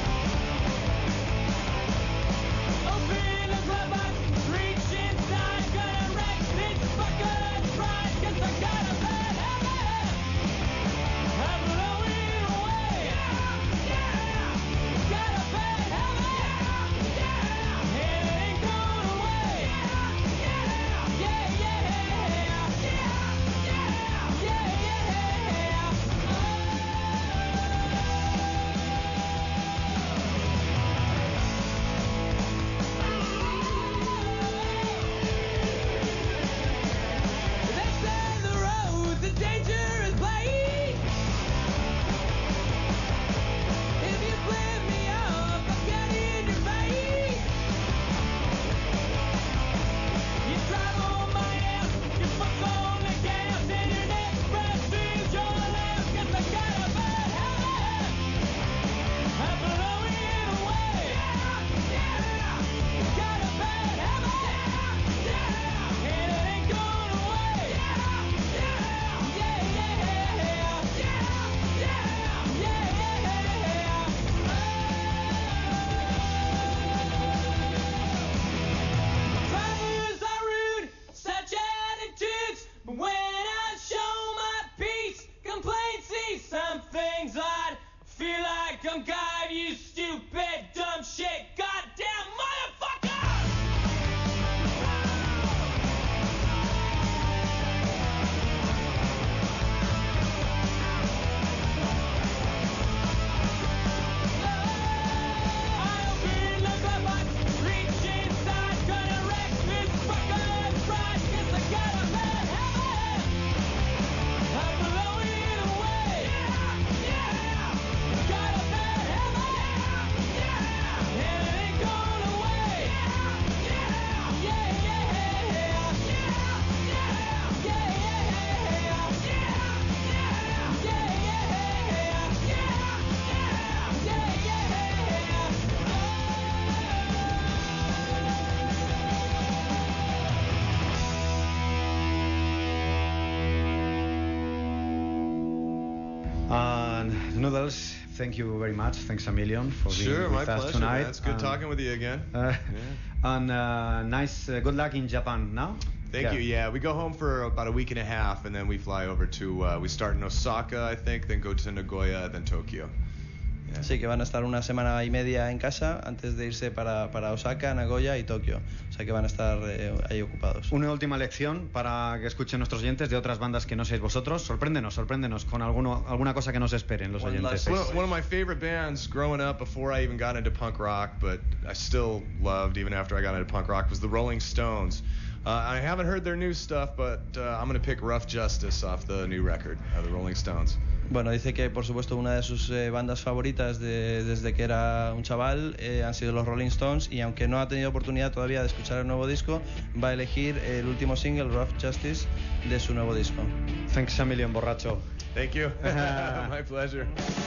Open the glove box, reach inside, gonna wreck this fucker's pride, 'cause I got a bad habit. I'm blowing away. Got a bad habit. And it ain't going away. They say the road's a dangerous place. If you flip me up, I'll get in your face. You drive on my ass, you fuck on the gas, and your next breath is your last. 'Cause I got a bad habit. I'm blowing away. Got a bad habit. And it ain't going away. Drivers are rude, such attitudes. But when I show my peace, complaints see some things odd. Feel like I'm God, you stupid, dumb shit, goddamn motherfucker! I open the glove box, reach inside, gonna wreck this fucker's pride, 'cause I got a bad habit. I'm blowing away. Noodles, thank you very much. Thanks a million for being Sure, my with us pleasure, tonight. man. It's good talking with you again. Nice, good luck in Japan now. Thank you. Yeah, we go home for about a week and a half, and then we fly over to. We start in Osaka, I think, then go to Nagoya, then Tokyo. Yeah. Sí, que van a estar una semana y media en casa antes de irse para Osaka, Nagoya y Tokio. O sea que van a estar ahí ocupados. Una última lección para que escuchen nuestros oyentes de otras bandas que no seáis vosotros. Sorpréndenos con alguna cosa que nos esperen los oyentes. One of my favorite bands growing up before I even got into punk rock, but I still loved even after I got into punk rock, was the Rolling Stones. I haven't heard their new stuff, but I'm going to pick Rough Justice off the new record of the Rolling Stones. Bueno, dice que por supuesto una de sus bandas favoritas desde que era un chaval han sido los Rolling Stones, y aunque no ha tenido oportunidad todavía de escuchar el nuevo disco, va a elegir el último single, Rough Justice, de su nuevo disco. Thanks a million, borracho. Thank you. My pleasure.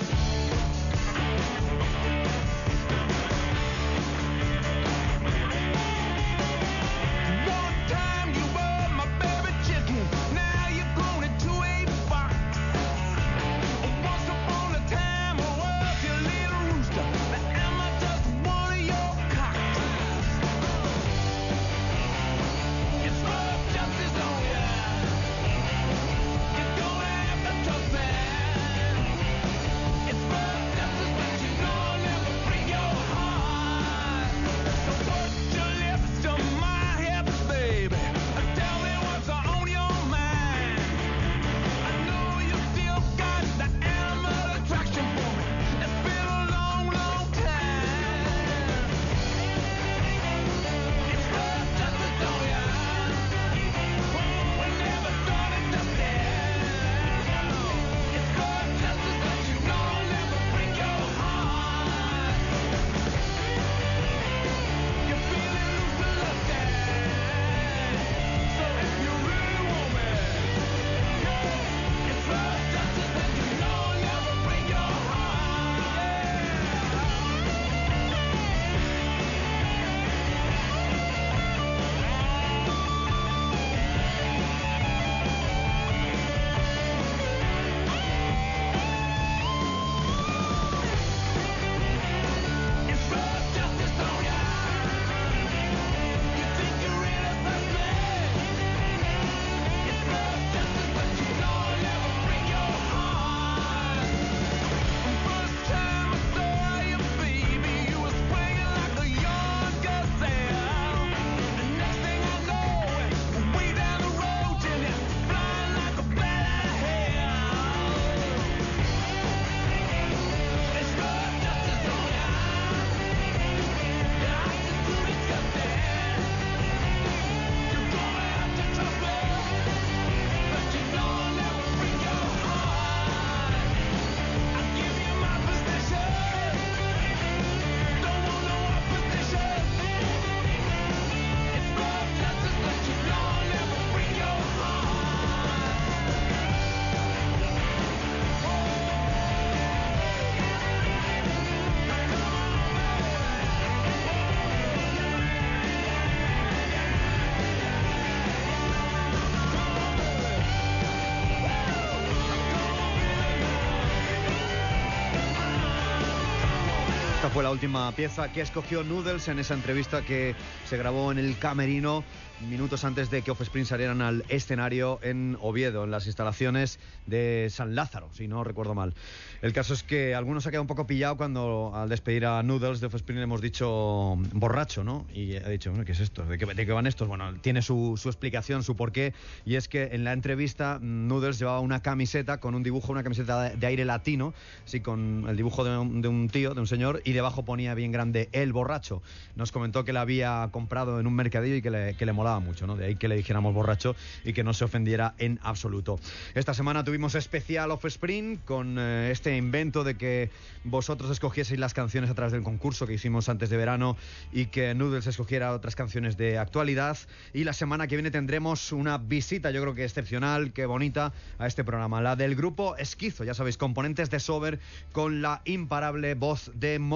Fue la última pieza que escogió Noodles en esa entrevista que se grabó en el camerino minutos antes de que Offspring salieran al escenario en Oviedo, en las instalaciones de San Lázaro, si no recuerdo mal. El caso es que algunos se ha quedado un poco pillado cuando al despedir a Noodles de Offspring le hemos dicho borracho, ¿no? Y ha dicho, bueno, ¿qué es esto? ¿De qué van estos? Bueno, tiene su explicación, su porqué, y es que en la entrevista Noodles llevaba una camiseta con un dibujo, una camiseta de aire latino, sí, con el dibujo de un tío, de un señor, y debajo ponía bien grande El Borracho. Nos comentó que la había comprado en un mercadillo y que le molaba mucho, ¿no? De ahí que le dijéramos borracho y que no se ofendiera en absoluto. Esta semana tuvimos especial Offspring con este invento de que vosotros escogieseis las canciones a través del concurso que hicimos antes de verano y que Noodles escogiera otras canciones de actualidad. Y la semana que viene tendremos una visita, yo creo que excepcional, que bonita, a este programa, la del grupo Esquizo, ya sabéis, componentes de Sober, con la imparable voz de Morgan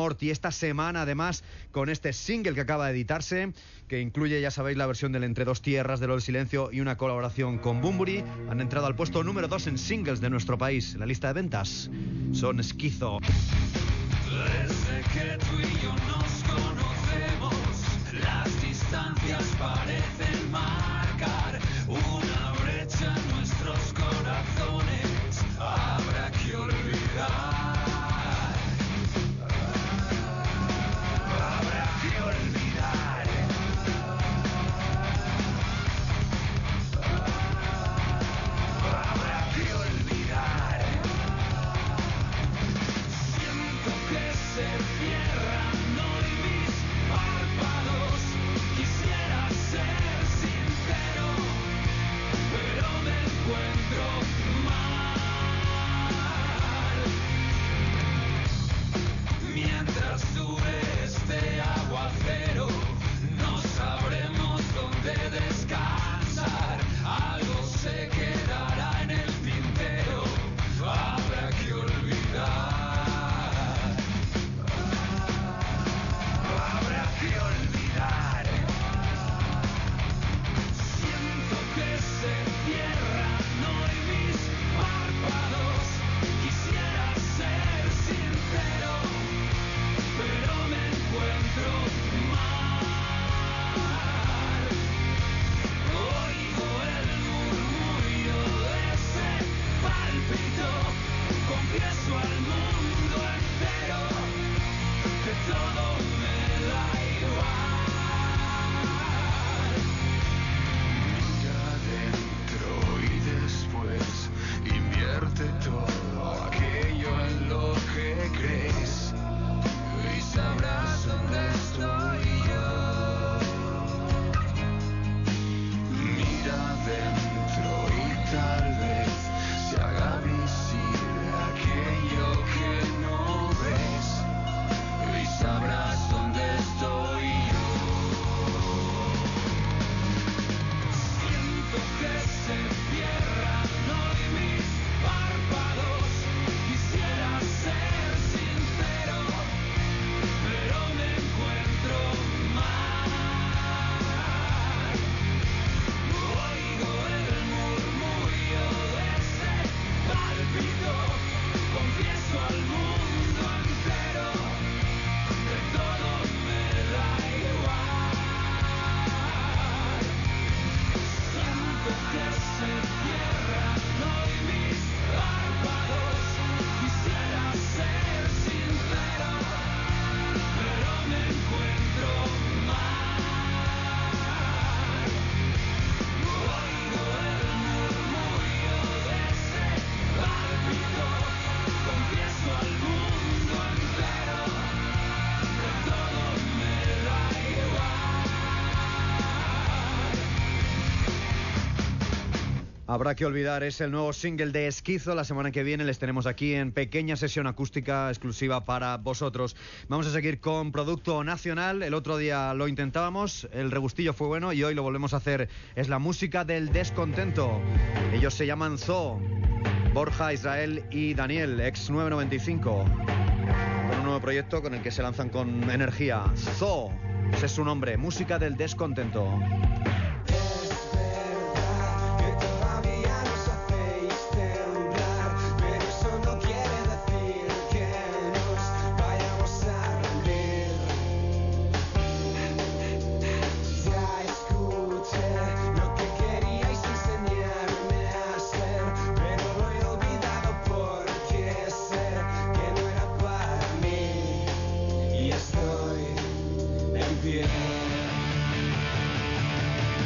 Morty. Esta semana, además, con este single que acaba de editarse, que incluye, ya sabéis, la versión del Entre dos tierras de Lo del Silencio y una colaboración con Bunbury, han entrado al puesto número 2 en singles de nuestro país. La lista de ventas son Esquizo. Desde que tú y yo nos conocemos, las distancias parecen marcar una brecha en nuestros corazones. Habrá que olvidar. Habrá que olvidar. Habrá que olvidar. Siento que se cierran hoy mis párpados. Quisiera ser sincero, pero me encuentro mal. Mientras dure este aguacero, no sabremos dónde descansar. Algo se quedará en el tintero. Habrá que olvidar. Habrá que olvidar. Siento que se cierran hoy mis párpados. Quisiera ser sincero, pero me encuentro mal. Oigo el murmullo de ese pálpito. Confieso al mundo entero que todo me da igual. Mira adentro y después invierte todo aquello en lo que crees y sabrás dónde estoy yo. Mira adentro y tal vez se haga visible aquello que no ves y sabrás dónde estoy yo. Siento que se cierran hoy mis párpados. Quisiera ser sincero, pero me encuentro mal. Oigo el murmullo de ese pálpito. Confieso al mundo entero que todo me da igual. Siento que se cierran hoy mis párpados. Quisiera ser sincero, pero me encuentro mal. Oigo el murmullo de ese pálpito. Confieso al mundo entero que todo me da igual. Habrá que olvidar, es el nuevo single de Esquizo. La semana que viene les tenemos aquí en pequeña sesión acústica exclusiva para vosotros. Vamos a seguir con producto nacional. El otro día lo intentábamos, el regustillo fue bueno y hoy lo volvemos a hacer. Es la música del descontento. Ellos se llaman Zoo, Borja, Israel y Daniel, ex 995. Con un nuevo proyecto con el que se lanzan con energía. Zoo, ese es su nombre, música del descontento. Que todavía nos hacéis temblar, pero eso no quiere decir que nos vayamos a rendir. Ya escuché lo que queríais enseñarme a ser, pero lo he olvidado porque sé que no era para mí. Y estoy en pie.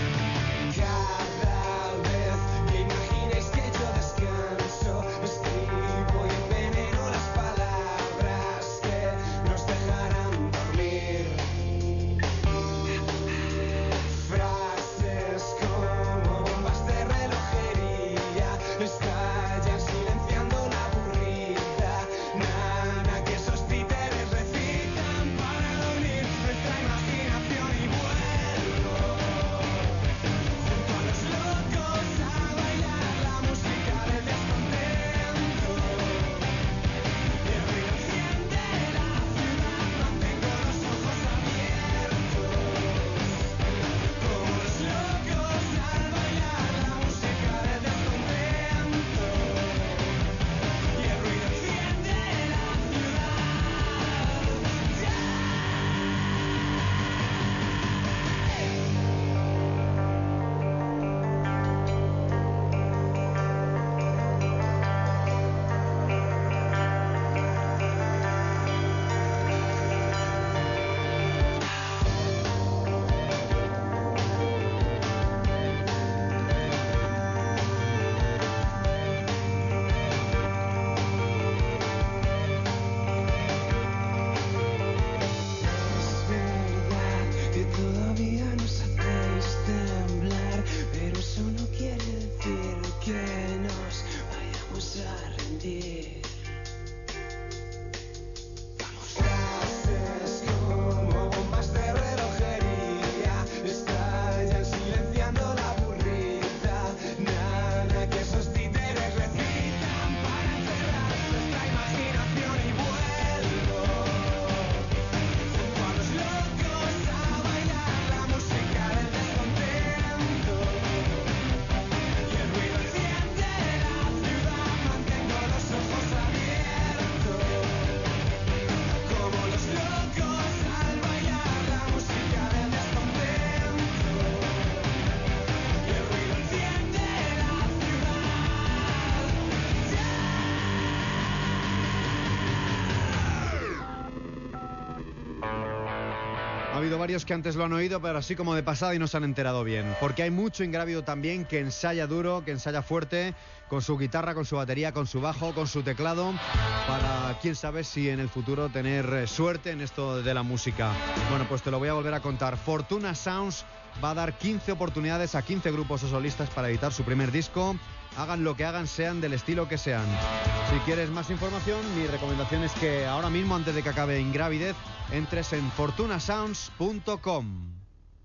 habido varios que antes lo han oído, pero así como de pasada y no se han enterado bien. Porque hay mucho ingrávido también que ensaya duro, que ensaya fuerte, con su guitarra, con su batería, con su bajo, con su teclado, para quién sabe si en el futuro tener suerte en esto de la música. Bueno, pues te lo voy a volver a contar. Fortuna Sounds va a dar 15 oportunidades a 15 grupos o solistas para editar su primer disco. Hagan lo que hagan, sean del estilo que sean. Si quieres más información, mi recomendación es que ahora mismo, antes de que acabe Ingravidez, entres en fortunasounds.com.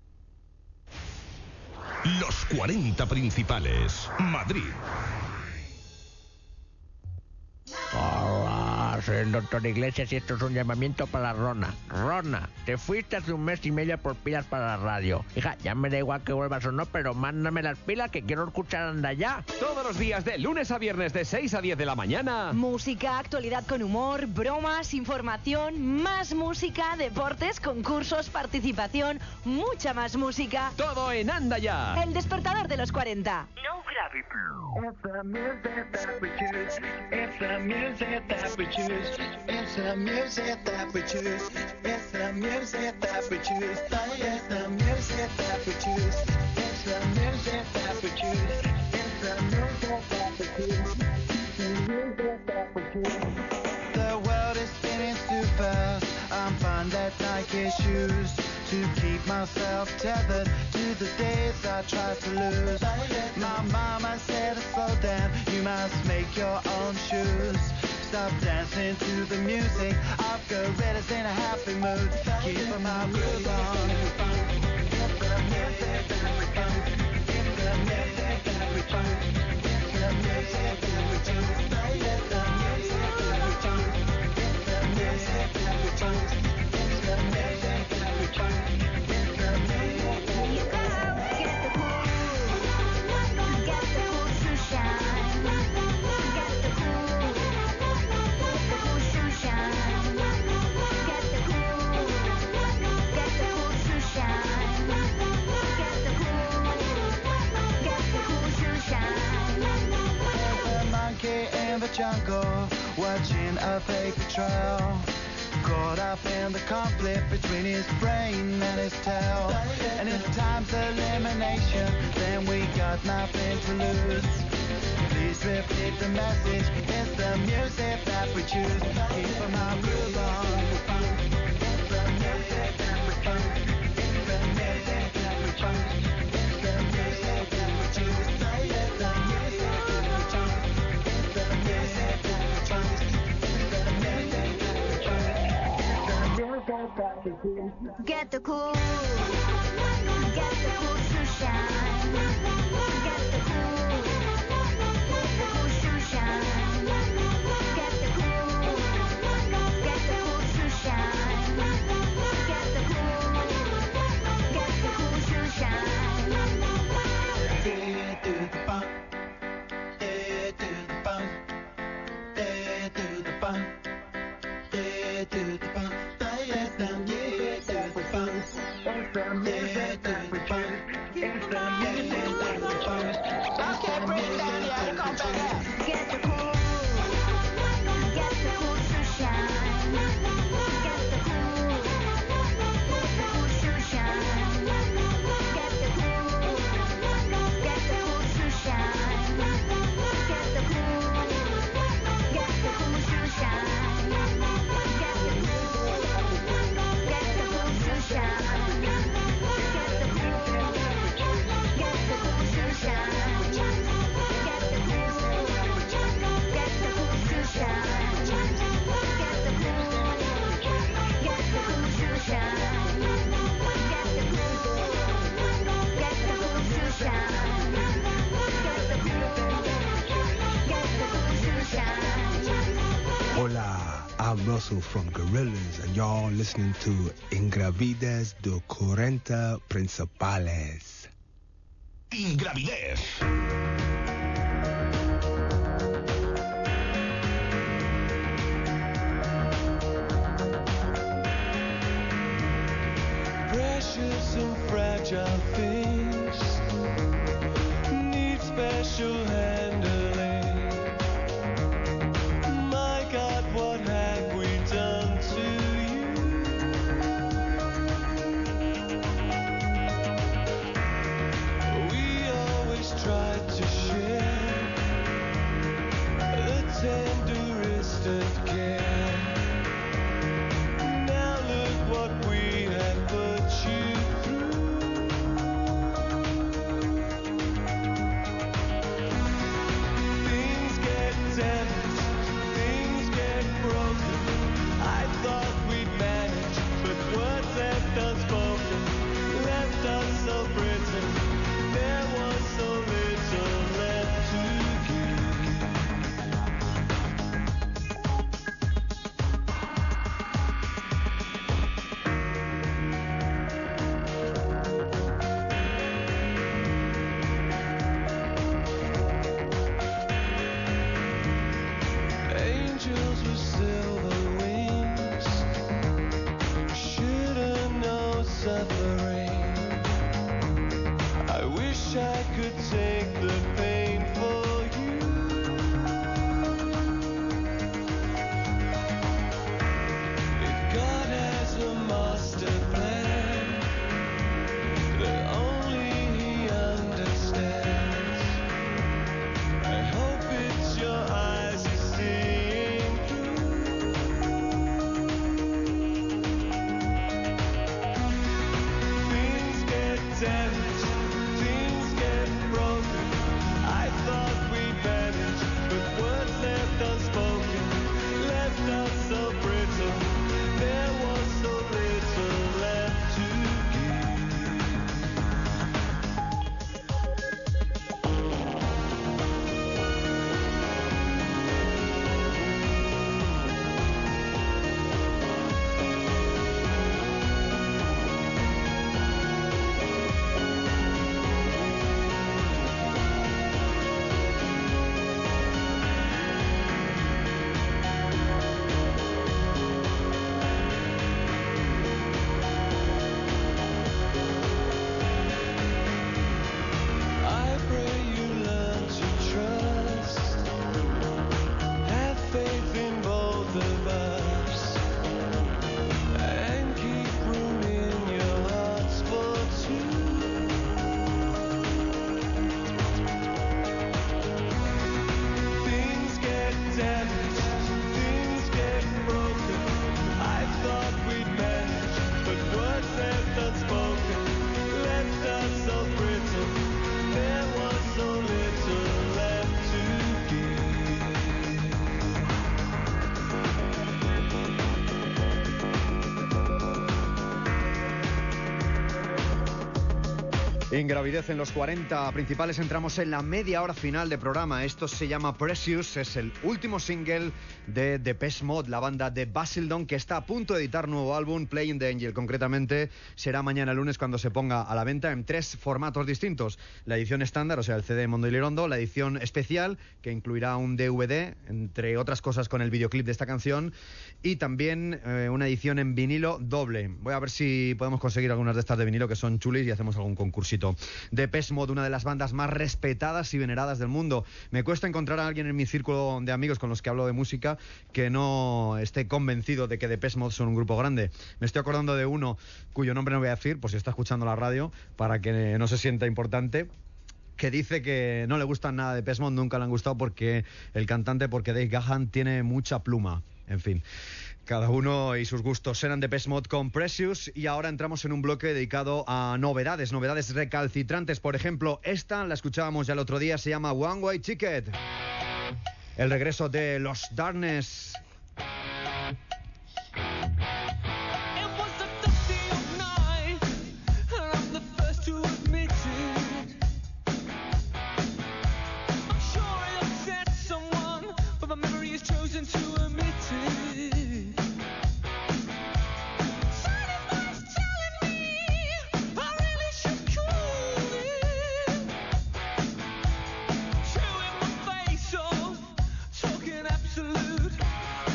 Los 40 principales. Madrid. Hola, soy el doctor Iglesias y esto es un llamamiento para Rona. Rona, te fuiste hace un mes y medio por pilas para la radio. Hija, ya me da igual que vuelvas o no, pero mándame las pilas que quiero escuchar Anda Ya. Todos los días de lunes a viernes de 6 a 10 de la mañana. Música, actualidad con humor, bromas, información, más música, deportes, concursos, participación, mucha más música. Todo en Anda Ya. El despertador de los 40. No gravity. It's the music that we choose. It's the music that we choose. It's the music that we choose. It's the music that we choose. It's the music that we choose. It's the music that we choose. It's the music that we choose. The music that we choose. The world is spinning too fast. I'm finding that Nike shoes to keep myself tethered to the days I tried to lose. My mama said, slow down, you must make your own shoes. Stop dancing to the music. I've got gorillas in a happy mood. Keep my groove on. It's the music that we choose. It's the music that we choose. It's the music that we choose. It's the music that we choose. It's the music that we choose. It's the music that we choose. It's the music that we choose. Get the cool. Get the cool to shine. Get the cool. The cool to shine. Get the cool. Get the cool to shine. Get the cool. Get the cool to shine. There's a monkey in the jungle watching a paper trail. Caught up in the conflict between his brain and his tail. And if time's elimination, then we got nothing to lose. Please repeat the message. It's the music that we choose. Keep my groove on. It's the music that we choose. It's the music that we choose. It's the music that we choose. It's the music that we choose. It's the music that we choose. It's the music that we choose. Get the cool. Get the cool to shine. Get the cool. The cool to shine. Get the cool. Get the cool to shine. Get the cool. Get the cool to shine. Do the bump. Do the bump. Do the bump. Do the bump. It's the music that we choose. It's the music that we choose. It's the music that we choose. Okay, bring it down here. Come back. Get the cool. Get the cool to shine. Get the cool. The cool to shine. Get the cool. Get the cool to shine. Get the cool. Get the cool to shine. Get the cool. Get the cool to shine. Get the cool. Get the cool to shine. Get the cool. Get the cool to shine. Get the cool. Get the cool to shine. Get the cool. Get the cool to shine. Get the cool. Get the cool to shine. Hola, I'm Russell from Gorillaz, and y'all listening to Ingravidez de 40 Principales. Ingravidez. Precious and fragile things need special handling. My God, what have we done to you? suffering. I wish I could take the pain for you. If God has a master plan that only He understands, I hope it's your eyes He's seeing through. Things get damaged, things get broken. I thought we managed, but words left unspoken left us so brittle. There was so little left to I pray you learn to trust. Have faith in both of us, and keep room in your hearts for two. Things get damaged, things get broken. I thought we'd manage, but words left unspoken left us so brittle. There was so little left to Ingravidez en los 40 principales. Entramos en la media hora final de programa. Esto se llama Precious. Es el último single de Depeche Mode, la banda de Basildon, que está a punto de editar nuevo álbum, Playing the Angel. Concretamente será mañana lunes cuando se ponga a la venta en 3 formatos distintos: la edición estándar, o sea el CD de Mondo y Lirondo; la edición especial, que incluirá un DVD, entre otras cosas con el videoclip de esta canción, y también una edición en vinilo doble. Voy a ver si podemos conseguir algunas de estas de vinilo, que son chulis, y hacemos algún concursito. Depeche Mode, una de las bandas más respetadas y veneradas del mundo. Me cuesta encontrar a alguien en mi círculo de amigos con los que hablo de música que no esté convencido de que Depeche Mode son un grupo grande. Me estoy acordando de uno cuyo nombre no voy a decir, por si está escuchando la radio, para que no se sienta importante, que dice que no le gustan nada de Depeche Mode, nunca le han gustado porque Dave Gahan tiene mucha pluma. En fin, cada uno y sus gustos. Eran Depeche Mode con Precious, y ahora entramos en un bloque dedicado a novedades recalcitrantes. Por ejemplo, esta la escuchábamos ya el otro día, se llama One Way Ticket. El regreso de los Darkness. absolute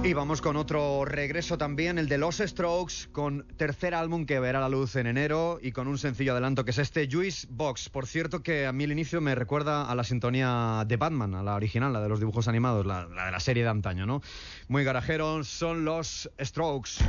Y vamos con otro regreso también, el de los Strokes, con tercer álbum que verá la luz en enero y con un sencillo adelanto que es este Juice Box. Por cierto que a mí el inicio me recuerda a la sintonía de Batman, a la original, la de los dibujos animados, la de la serie de antaño, ¿no? Muy garajeros son los Strokes.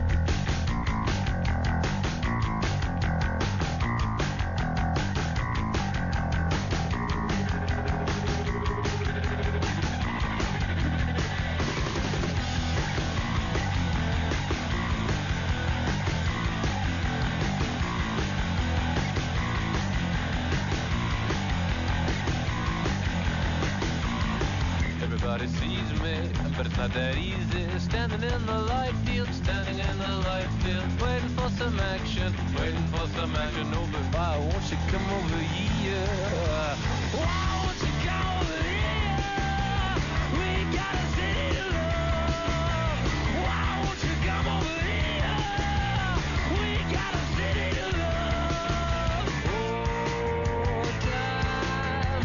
Everybody sees me, but it's not that easy. Standing in the light field, standing in the light field, waiting for some action, waiting for some action. Oh, but why won't you come over here? Why won't you come over here? We got a city to love. Why won't you come over here? We got a city to love. Oh, time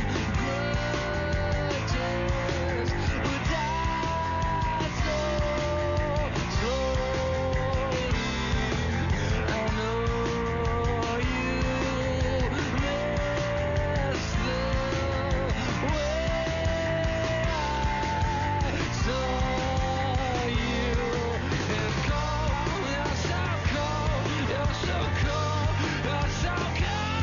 grudges would die so slowly. I know you miss the way I saw you. It's cold, you're so cold, you're so cold, you're so cold.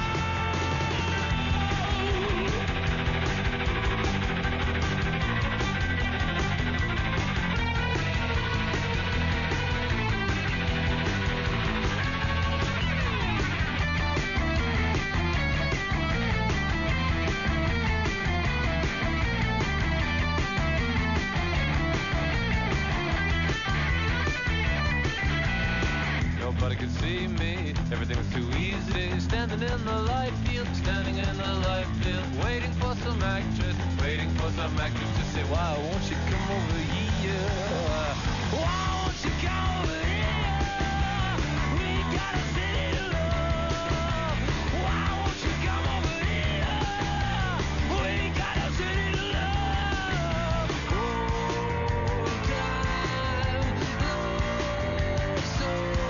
Nobody could see me, everything was too easy. Standing in the light field, standing in the light field, waiting for some actress to say, why won't you come over here? Why won't you come over here? We got a city to love. Why won't you come over here? We got a city to love. Oh, time loves so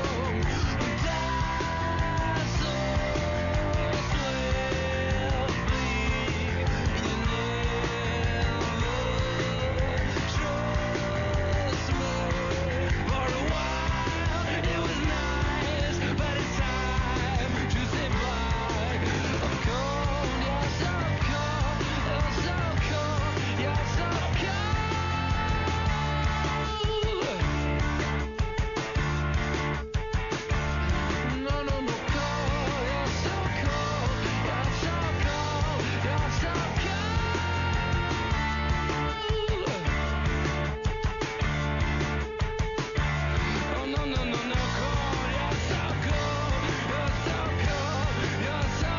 die so swiftly. You never trust me. For a while it was nice, but it's time to say bye. I'm cold, you're so cold, you're so cold, you're so cold. No, no, no, cold, you're so cold, you're so cold, you're so cold. Oh, no, no, no, no, cold, you're so cold, you're so cold, you're so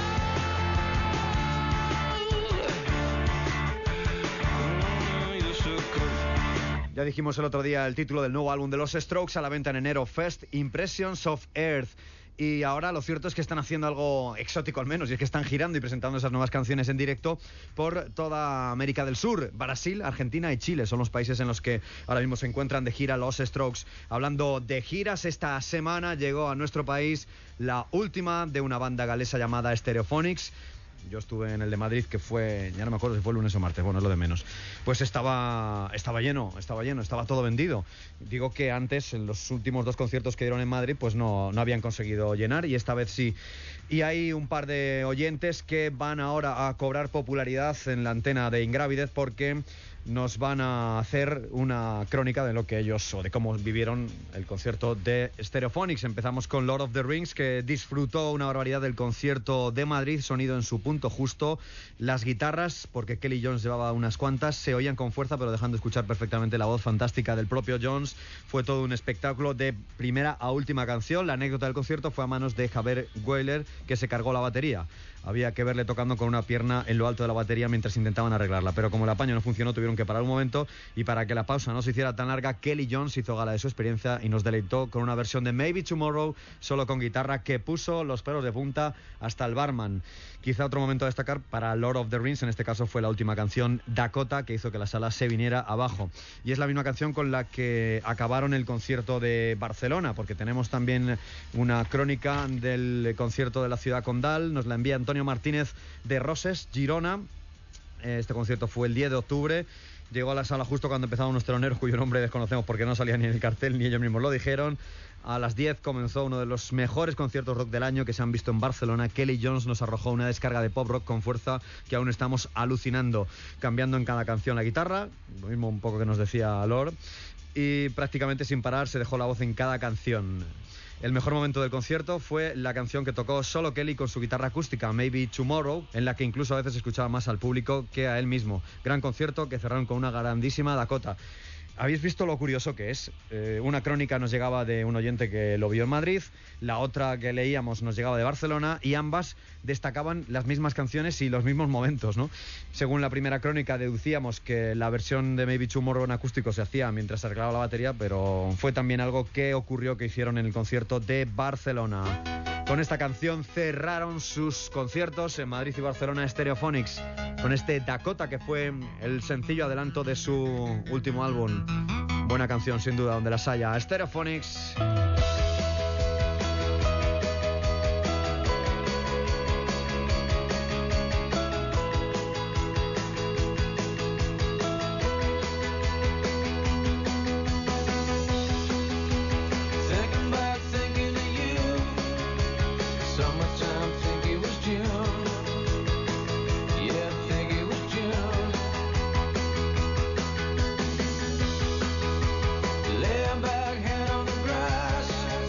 cold. You're so cold. Ya dijimos el otro día el título del nuevo álbum de los Strokes, a la venta en enero, First Impressions of Earth. Y ahora lo cierto es que están haciendo algo exótico al menos, y es que están girando y presentando esas nuevas canciones en directo por toda América del Sur. Brasil, Argentina y Chile son los países en los que ahora mismo se encuentran de gira los Strokes. Hablando de giras, esta semana llegó a nuestro país la última de una banda galesa llamada Stereophonics. Yo estuve en el de Madrid, que fue, ya no me acuerdo si fue lunes o martes, bueno, es lo de menos. Pues estaba lleno, estaba todo vendido. Digo que antes, en los últimos 2 conciertos que dieron en Madrid, pues no habían conseguido llenar, y esta vez sí. Y hay un par de oyentes que van ahora a cobrar popularidad en la antena de Ingrávides, porque nos van a hacer una crónica de lo que ellos, o de cómo vivieron el concierto de Stereophonics. Empezamos con Lord of the Rings, que disfrutó una barbaridad del concierto de Madrid, sonido en su punto justo. Las guitarras, porque Kelly Jones llevaba unas cuantas, se oían con fuerza, pero dejando escuchar perfectamente la voz fantástica del propio Jones. Fue todo un espectáculo de primera a última canción. La anécdota del concierto fue a manos de Javier Weyler, que se cargó la batería. Había que verle tocando con una pierna en lo alto de la batería mientras intentaban arreglarla, pero como el apaño no funcionó, tuvieron que parar un momento y para que la pausa no se hiciera tan larga, Kelly Jones hizo gala de su experiencia y nos deleitó con una versión de Maybe Tomorrow solo con guitarra que puso los pelos de punta hasta el barman. Quizá otro momento a destacar para Lord of the Rings, en este caso fue la última canción, Dakota, que hizo que la sala se viniera abajo. Y es la misma canción con la que acabaron el concierto de Barcelona, porque tenemos también una crónica del concierto de la Ciudad Condal, nos la envía Antonio Martínez de Roses, Girona. Este concierto fue el 10 de octubre. Llegó a la sala justo cuando empezaban unos teloneros cuyo nombre desconocemos porque no salía ni en el cartel ni ellos mismos lo dijeron. A las 10 comenzó uno de los mejores conciertos rock del año que se han visto en Barcelona. Kelly Jones nos arrojó una descarga de pop rock con fuerza que aún estamos alucinando, cambiando en cada canción la guitarra, lo mismo un poco que nos decía Lord, y prácticamente sin parar se dejó la voz en cada canción. El mejor momento del concierto fue la canción que tocó solo Kelly con su guitarra acústica, Maybe Tomorrow, en la que incluso a veces escuchaba más al público que a él mismo. Gran concierto que cerraron con una grandísima Dakota. ¿Habéis visto lo curioso que es? Una crónica nos llegaba de un oyente que lo vio en Madrid, la otra que leíamos nos llegaba de Barcelona y ambas destacaban las mismas canciones y los mismos momentos, ¿no? Según la primera crónica deducíamos que la versión de Maybe Tomorrow en acústico se hacía mientras se arreglaba la batería, pero fue también algo que ocurrió que hicieron en el concierto de Barcelona. Con esta canción cerraron sus conciertos en Madrid y Barcelona Stereophonics, con este Dakota que fue el sencillo adelanto de su último álbum. Buena canción sin duda, donde las haya. Stereophonics. Laying back, hand on the grass.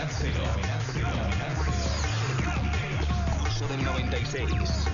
Curso del 96.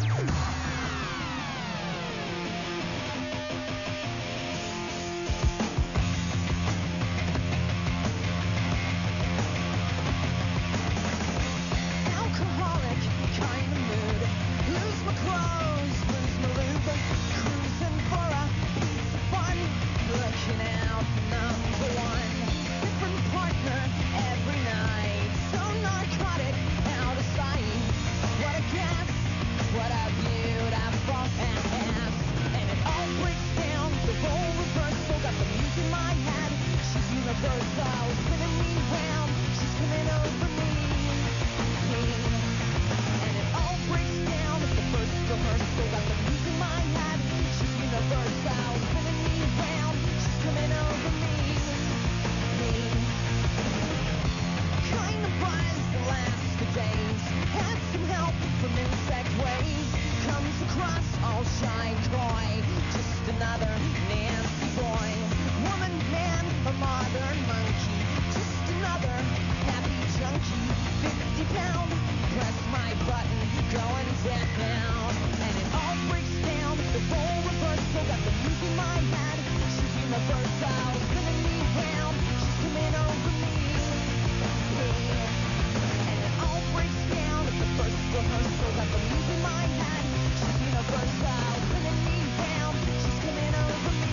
Alcoholic kind of mood. Lose my clothes, lose my lube. Cruising for a piece of fun. Looking out for number one. Different partner every night. So narcotic, out of sight. What a guess, what a beautiful ass. And it all breaks down. The role reversal got the music in my head. She's universal, spinning me round. She's coming over me. And it all breaks down at the first rehearsal. Got the music in my head. She's universal, spinning me round. She's coming over me. Kind of buzz that lasts for days. Had some help from insect ways. Comes across all shy coy. Just another nasty boy. Woman, man, a modern monkey. Just another happy junkie. 50-pound, press my button, going down. And it all breaks down. The role reversal got the music in my head. She's universal, spinning me round. She's coming over me. And it all breaks down at the first rehearsal. Got the music in my head. She's universal, spinning me round. She's coming over me.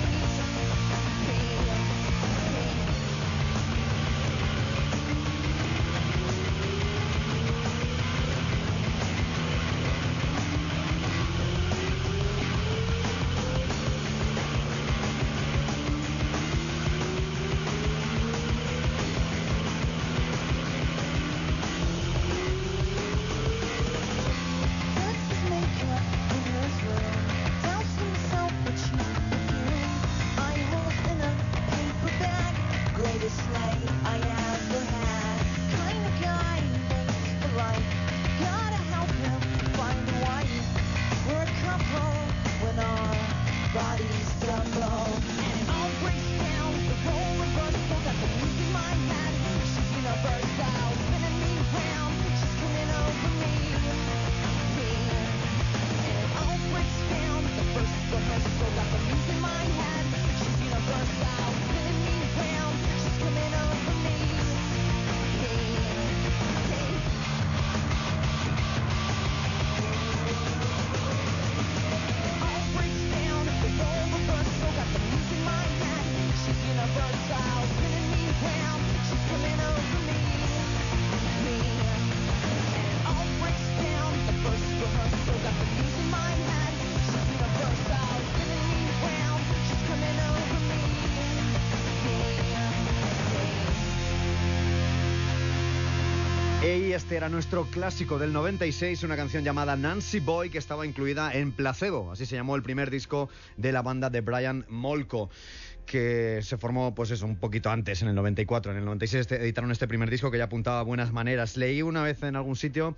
Y este era nuestro clásico del 96, una canción llamada Nancy Boy, que estaba incluida en Placebo, así se llamó el primer disco de la banda de Brian Molko, que se formó pues eso, un poquito antes, en el 94. En el 96 editaron este primer disco que ya apuntaba a buenas maneras. Leí una vez en algún sitio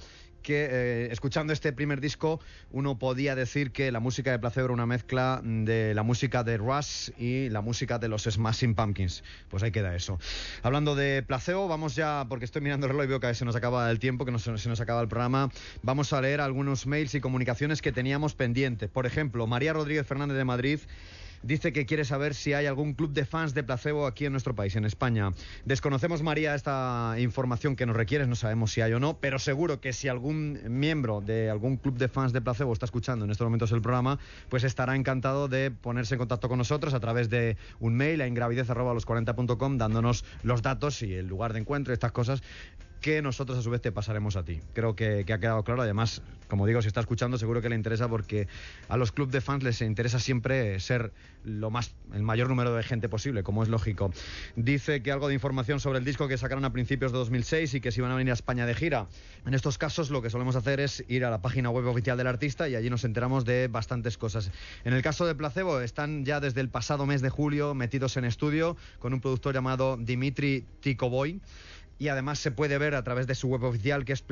que escuchando este primer disco uno podía decir que la música de Placebo era una mezcla de la música de Rush y la música de los Smashing Pumpkins. Pues ahí queda eso. Hablando de Placebo, vamos ya, porque estoy mirando el reloj y veo que se nos acaba el tiempo, que se nos acaba el programa. Vamos a leer algunos mails y comunicaciones que teníamos pendientes. Por ejemplo, María Rodríguez Fernández de Madrid dice que quiere saber si hay algún club de fans de Placebo aquí en nuestro país, en España. Desconocemos, María, esta información que nos requieres, no sabemos si hay o no, pero seguro que si algún miembro de algún club de fans de Placebo está escuchando en estos momentos el programa, pues estará encantado de ponerse en contacto con nosotros a través de un mail a ingravidez@los40.com, dándonos los datos y el lugar de encuentro y estas cosas que nosotros a su vez te pasaremos a ti. Creo que ha quedado claro. Además, como digo, si está escuchando seguro que le interesa, porque a los clubs de fans les interesa siempre ser el mayor número de gente posible, como es lógico. Dice que algo de información sobre el disco que sacaron a principios de 2006 y que si van a venir a España de gira. En estos casos lo que solemos hacer es ir a la página web oficial del artista y allí nos enteramos de bastantes cosas. En el caso de Placebo están ya desde el pasado mes de julio metidos en estudio con un productor llamado Dimitri Tikovoy. y además se puede ver a través de su web oficial, que es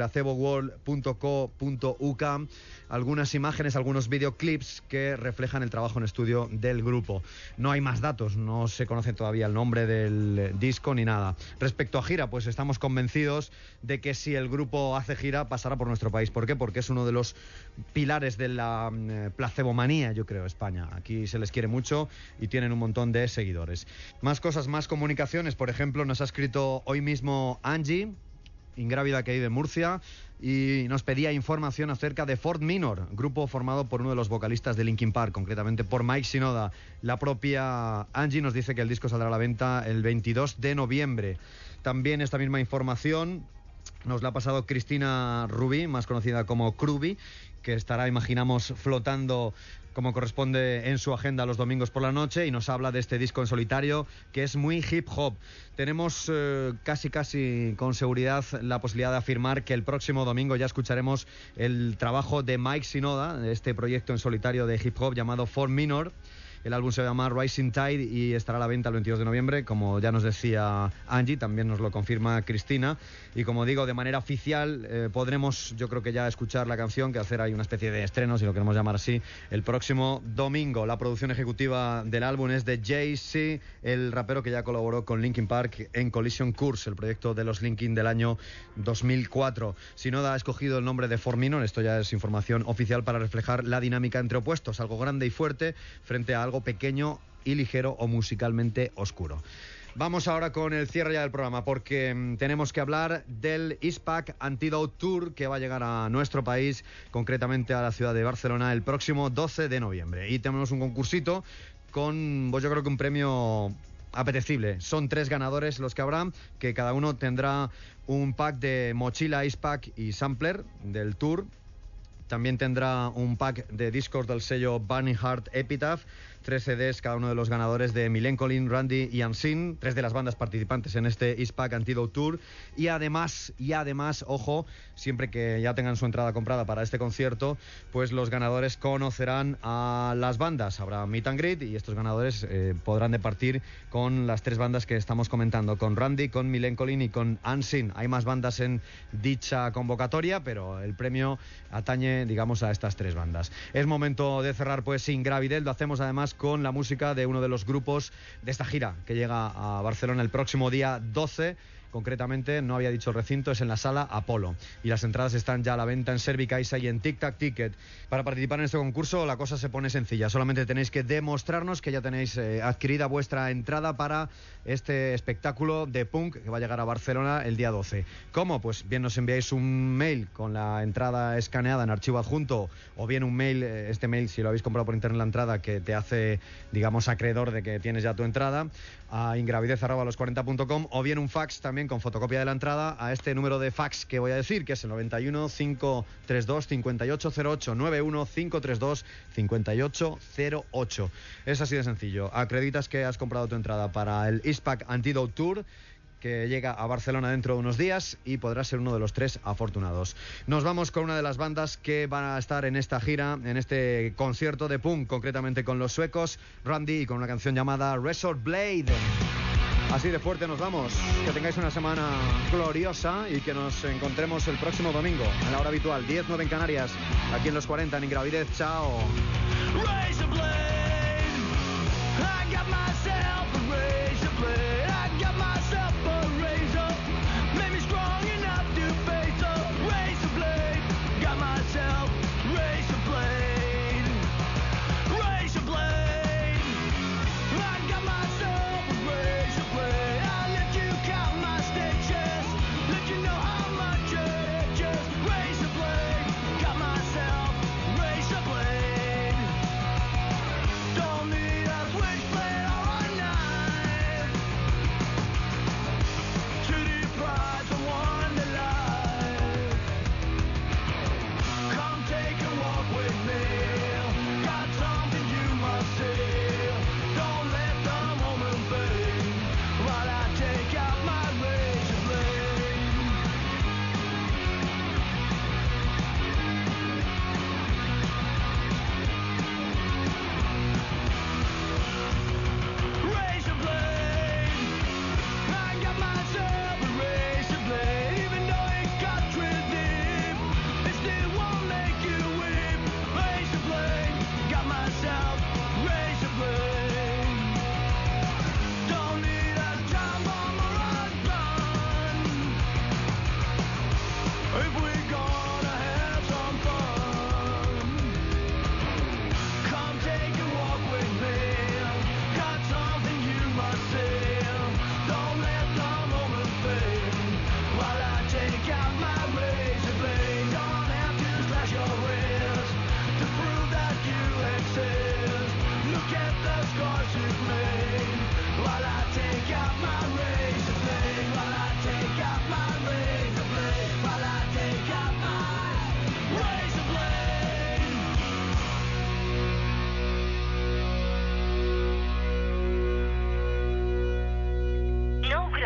placeboworld.co.uk, algunas imágenes, algunos videoclips que reflejan el trabajo en estudio del grupo. No hay más datos, no se conoce todavía el nombre del disco ni nada. Respecto a gira, pues estamos convencidos de que si el grupo hace gira pasará por nuestro país. ¿Por qué? Porque es uno de los pilares de la placebomanía, yo creo, España. Aquí se les quiere mucho y tienen un montón de seguidores. Más cosas, más comunicaciones. Por ejemplo, nos ha escrito hoy mismo Angie, ingrávida, que vive en Murcia, y nos pedía información acerca de Fort Minor, grupo formado por uno de los vocalistas de Linkin Park, concretamente por Mike Shinoda. La propia Angie nos dice que el disco saldrá a la venta el 22 de noviembre. También esta misma información nos la ha pasado Cristina Rubí, más conocida como Kruby, que estará, imaginamos, flotando como corresponde en su agenda los domingos por la noche, y nos habla de este disco en solitario que es muy hip hop. Tenemos casi con seguridad la posibilidad de afirmar que el próximo domingo ya escucharemos el trabajo de Mike Shinoda, de este proyecto en solitario de hip hop llamado Fort Minor. El álbum se llama Rising Tide y estará a la venta el 22 de noviembre, como ya nos decía Angie, también nos lo confirma Cristina. Y como digo, de manera oficial podremos, yo creo que ya escuchar la canción, que hacer ahí una especie de estreno, si lo queremos llamar así, el próximo domingo. La producción ejecutiva del álbum es de Jay-Z, el rapero que ya colaboró con Linkin Park en Collision Course, el proyecto de los Linkin del año 2004. Shinoda ha escogido el nombre de Fort Minor, esto ya es información oficial, para reflejar la dinámica entre opuestos, algo grande y fuerte frente a algo pequeño y ligero o musicalmente oscuro. Vamos ahora con el cierre ya del programa, porque tenemos que hablar del Eastpak Antidote Tour, que va a llegar a nuestro país, concretamente a la ciudad de Barcelona, el próximo 12 de noviembre. Y tenemos un concursito con, pues yo creo que un premio apetecible. Son 3 ganadores los que habrá, que cada uno tendrá un pack de mochila Eastpak y sampler del tour. También tendrá un pack de discos del sello Burning Heart Epitaph, 3 CDs cada uno de los ganadores de Millencolin, Randy y Unseen, 3 de las bandas participantes en este Eastpak Antidote Tour. Y además, ojo, siempre que ya tengan su entrada comprada para este concierto, pues los ganadores conocerán a las bandas. Habrá meet and greet y estos ganadores podrán departir con las 3 bandas que estamos comentando, con Randy, con Millencolin y con Unseen. Hay más bandas en dicha convocatoria, pero el premio atañe, digamos, a estas 3 bandas. Es momento de cerrar pues Ingravidez. Lo hacemos además con la música de uno de los grupos de esta gira que llega a Barcelona el próximo día 12. Concretamente, no había dicho el recinto, es en la Sala Apolo. Y las entradas están ya a la venta en Servicaixa y en Tic Tac Ticket. Para participar en este concurso la cosa se pone sencilla. Solamente tenéis que demostrarnos que ya tenéis adquirida vuestra entrada para este espectáculo de punk que va a llegar a Barcelona el día 12. ¿Cómo? Pues bien nos enviáis un mail con la entrada escaneada en archivo adjunto, o bien un mail, este mail si lo habéis comprado por internet la entrada, que te hace, digamos, acreedor de que tienes ya tu entrada, a ingravidez@los40.com, o bien un fax también con fotocopia de la entrada a este número de fax que voy a decir, que es el 91 532 5808, 91 532 5808. Es así de sencillo. Acreditas que has comprado tu entrada para el Eastpak Antidote Tour, que llega a Barcelona dentro de unos días, y podrás ser uno de los 3 afortunados. Nos vamos con una de las bandas que van a estar en esta gira, en este concierto de punk, concretamente con los suecos Randy, y con una canción llamada Resort Blade. Así de fuerte nos vamos. Que tengáis una semana gloriosa y que nos encontremos el próximo domingo a la hora habitual, 10:09 en Canarias, aquí en Los 40 en Ingravidez. Chao. Razor blade, I got myself a razor blade. I got myself a razor, made me strong enough to face a razor blade. Got myself razor blade, razor blade. I got myself a razor blade. I let you count my stitches, let you know how much it itches. Razor blade, got myself razor blade. Don't need a switchblade or a knife.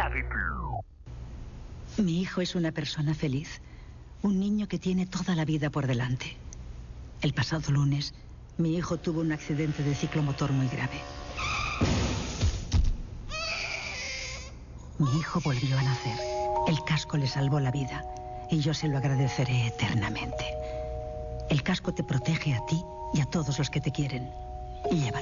Mi hijo es una persona feliz. Un niño que tiene toda la vida por delante. El pasado lunes, mi hijo tuvo un accidente de ciclomotor muy grave. Mi hijo volvió a nacer. El casco le salvó la vida y yo se lo agradeceré eternamente. El casco te protege a ti y a todos los que te quieren. Llévalo.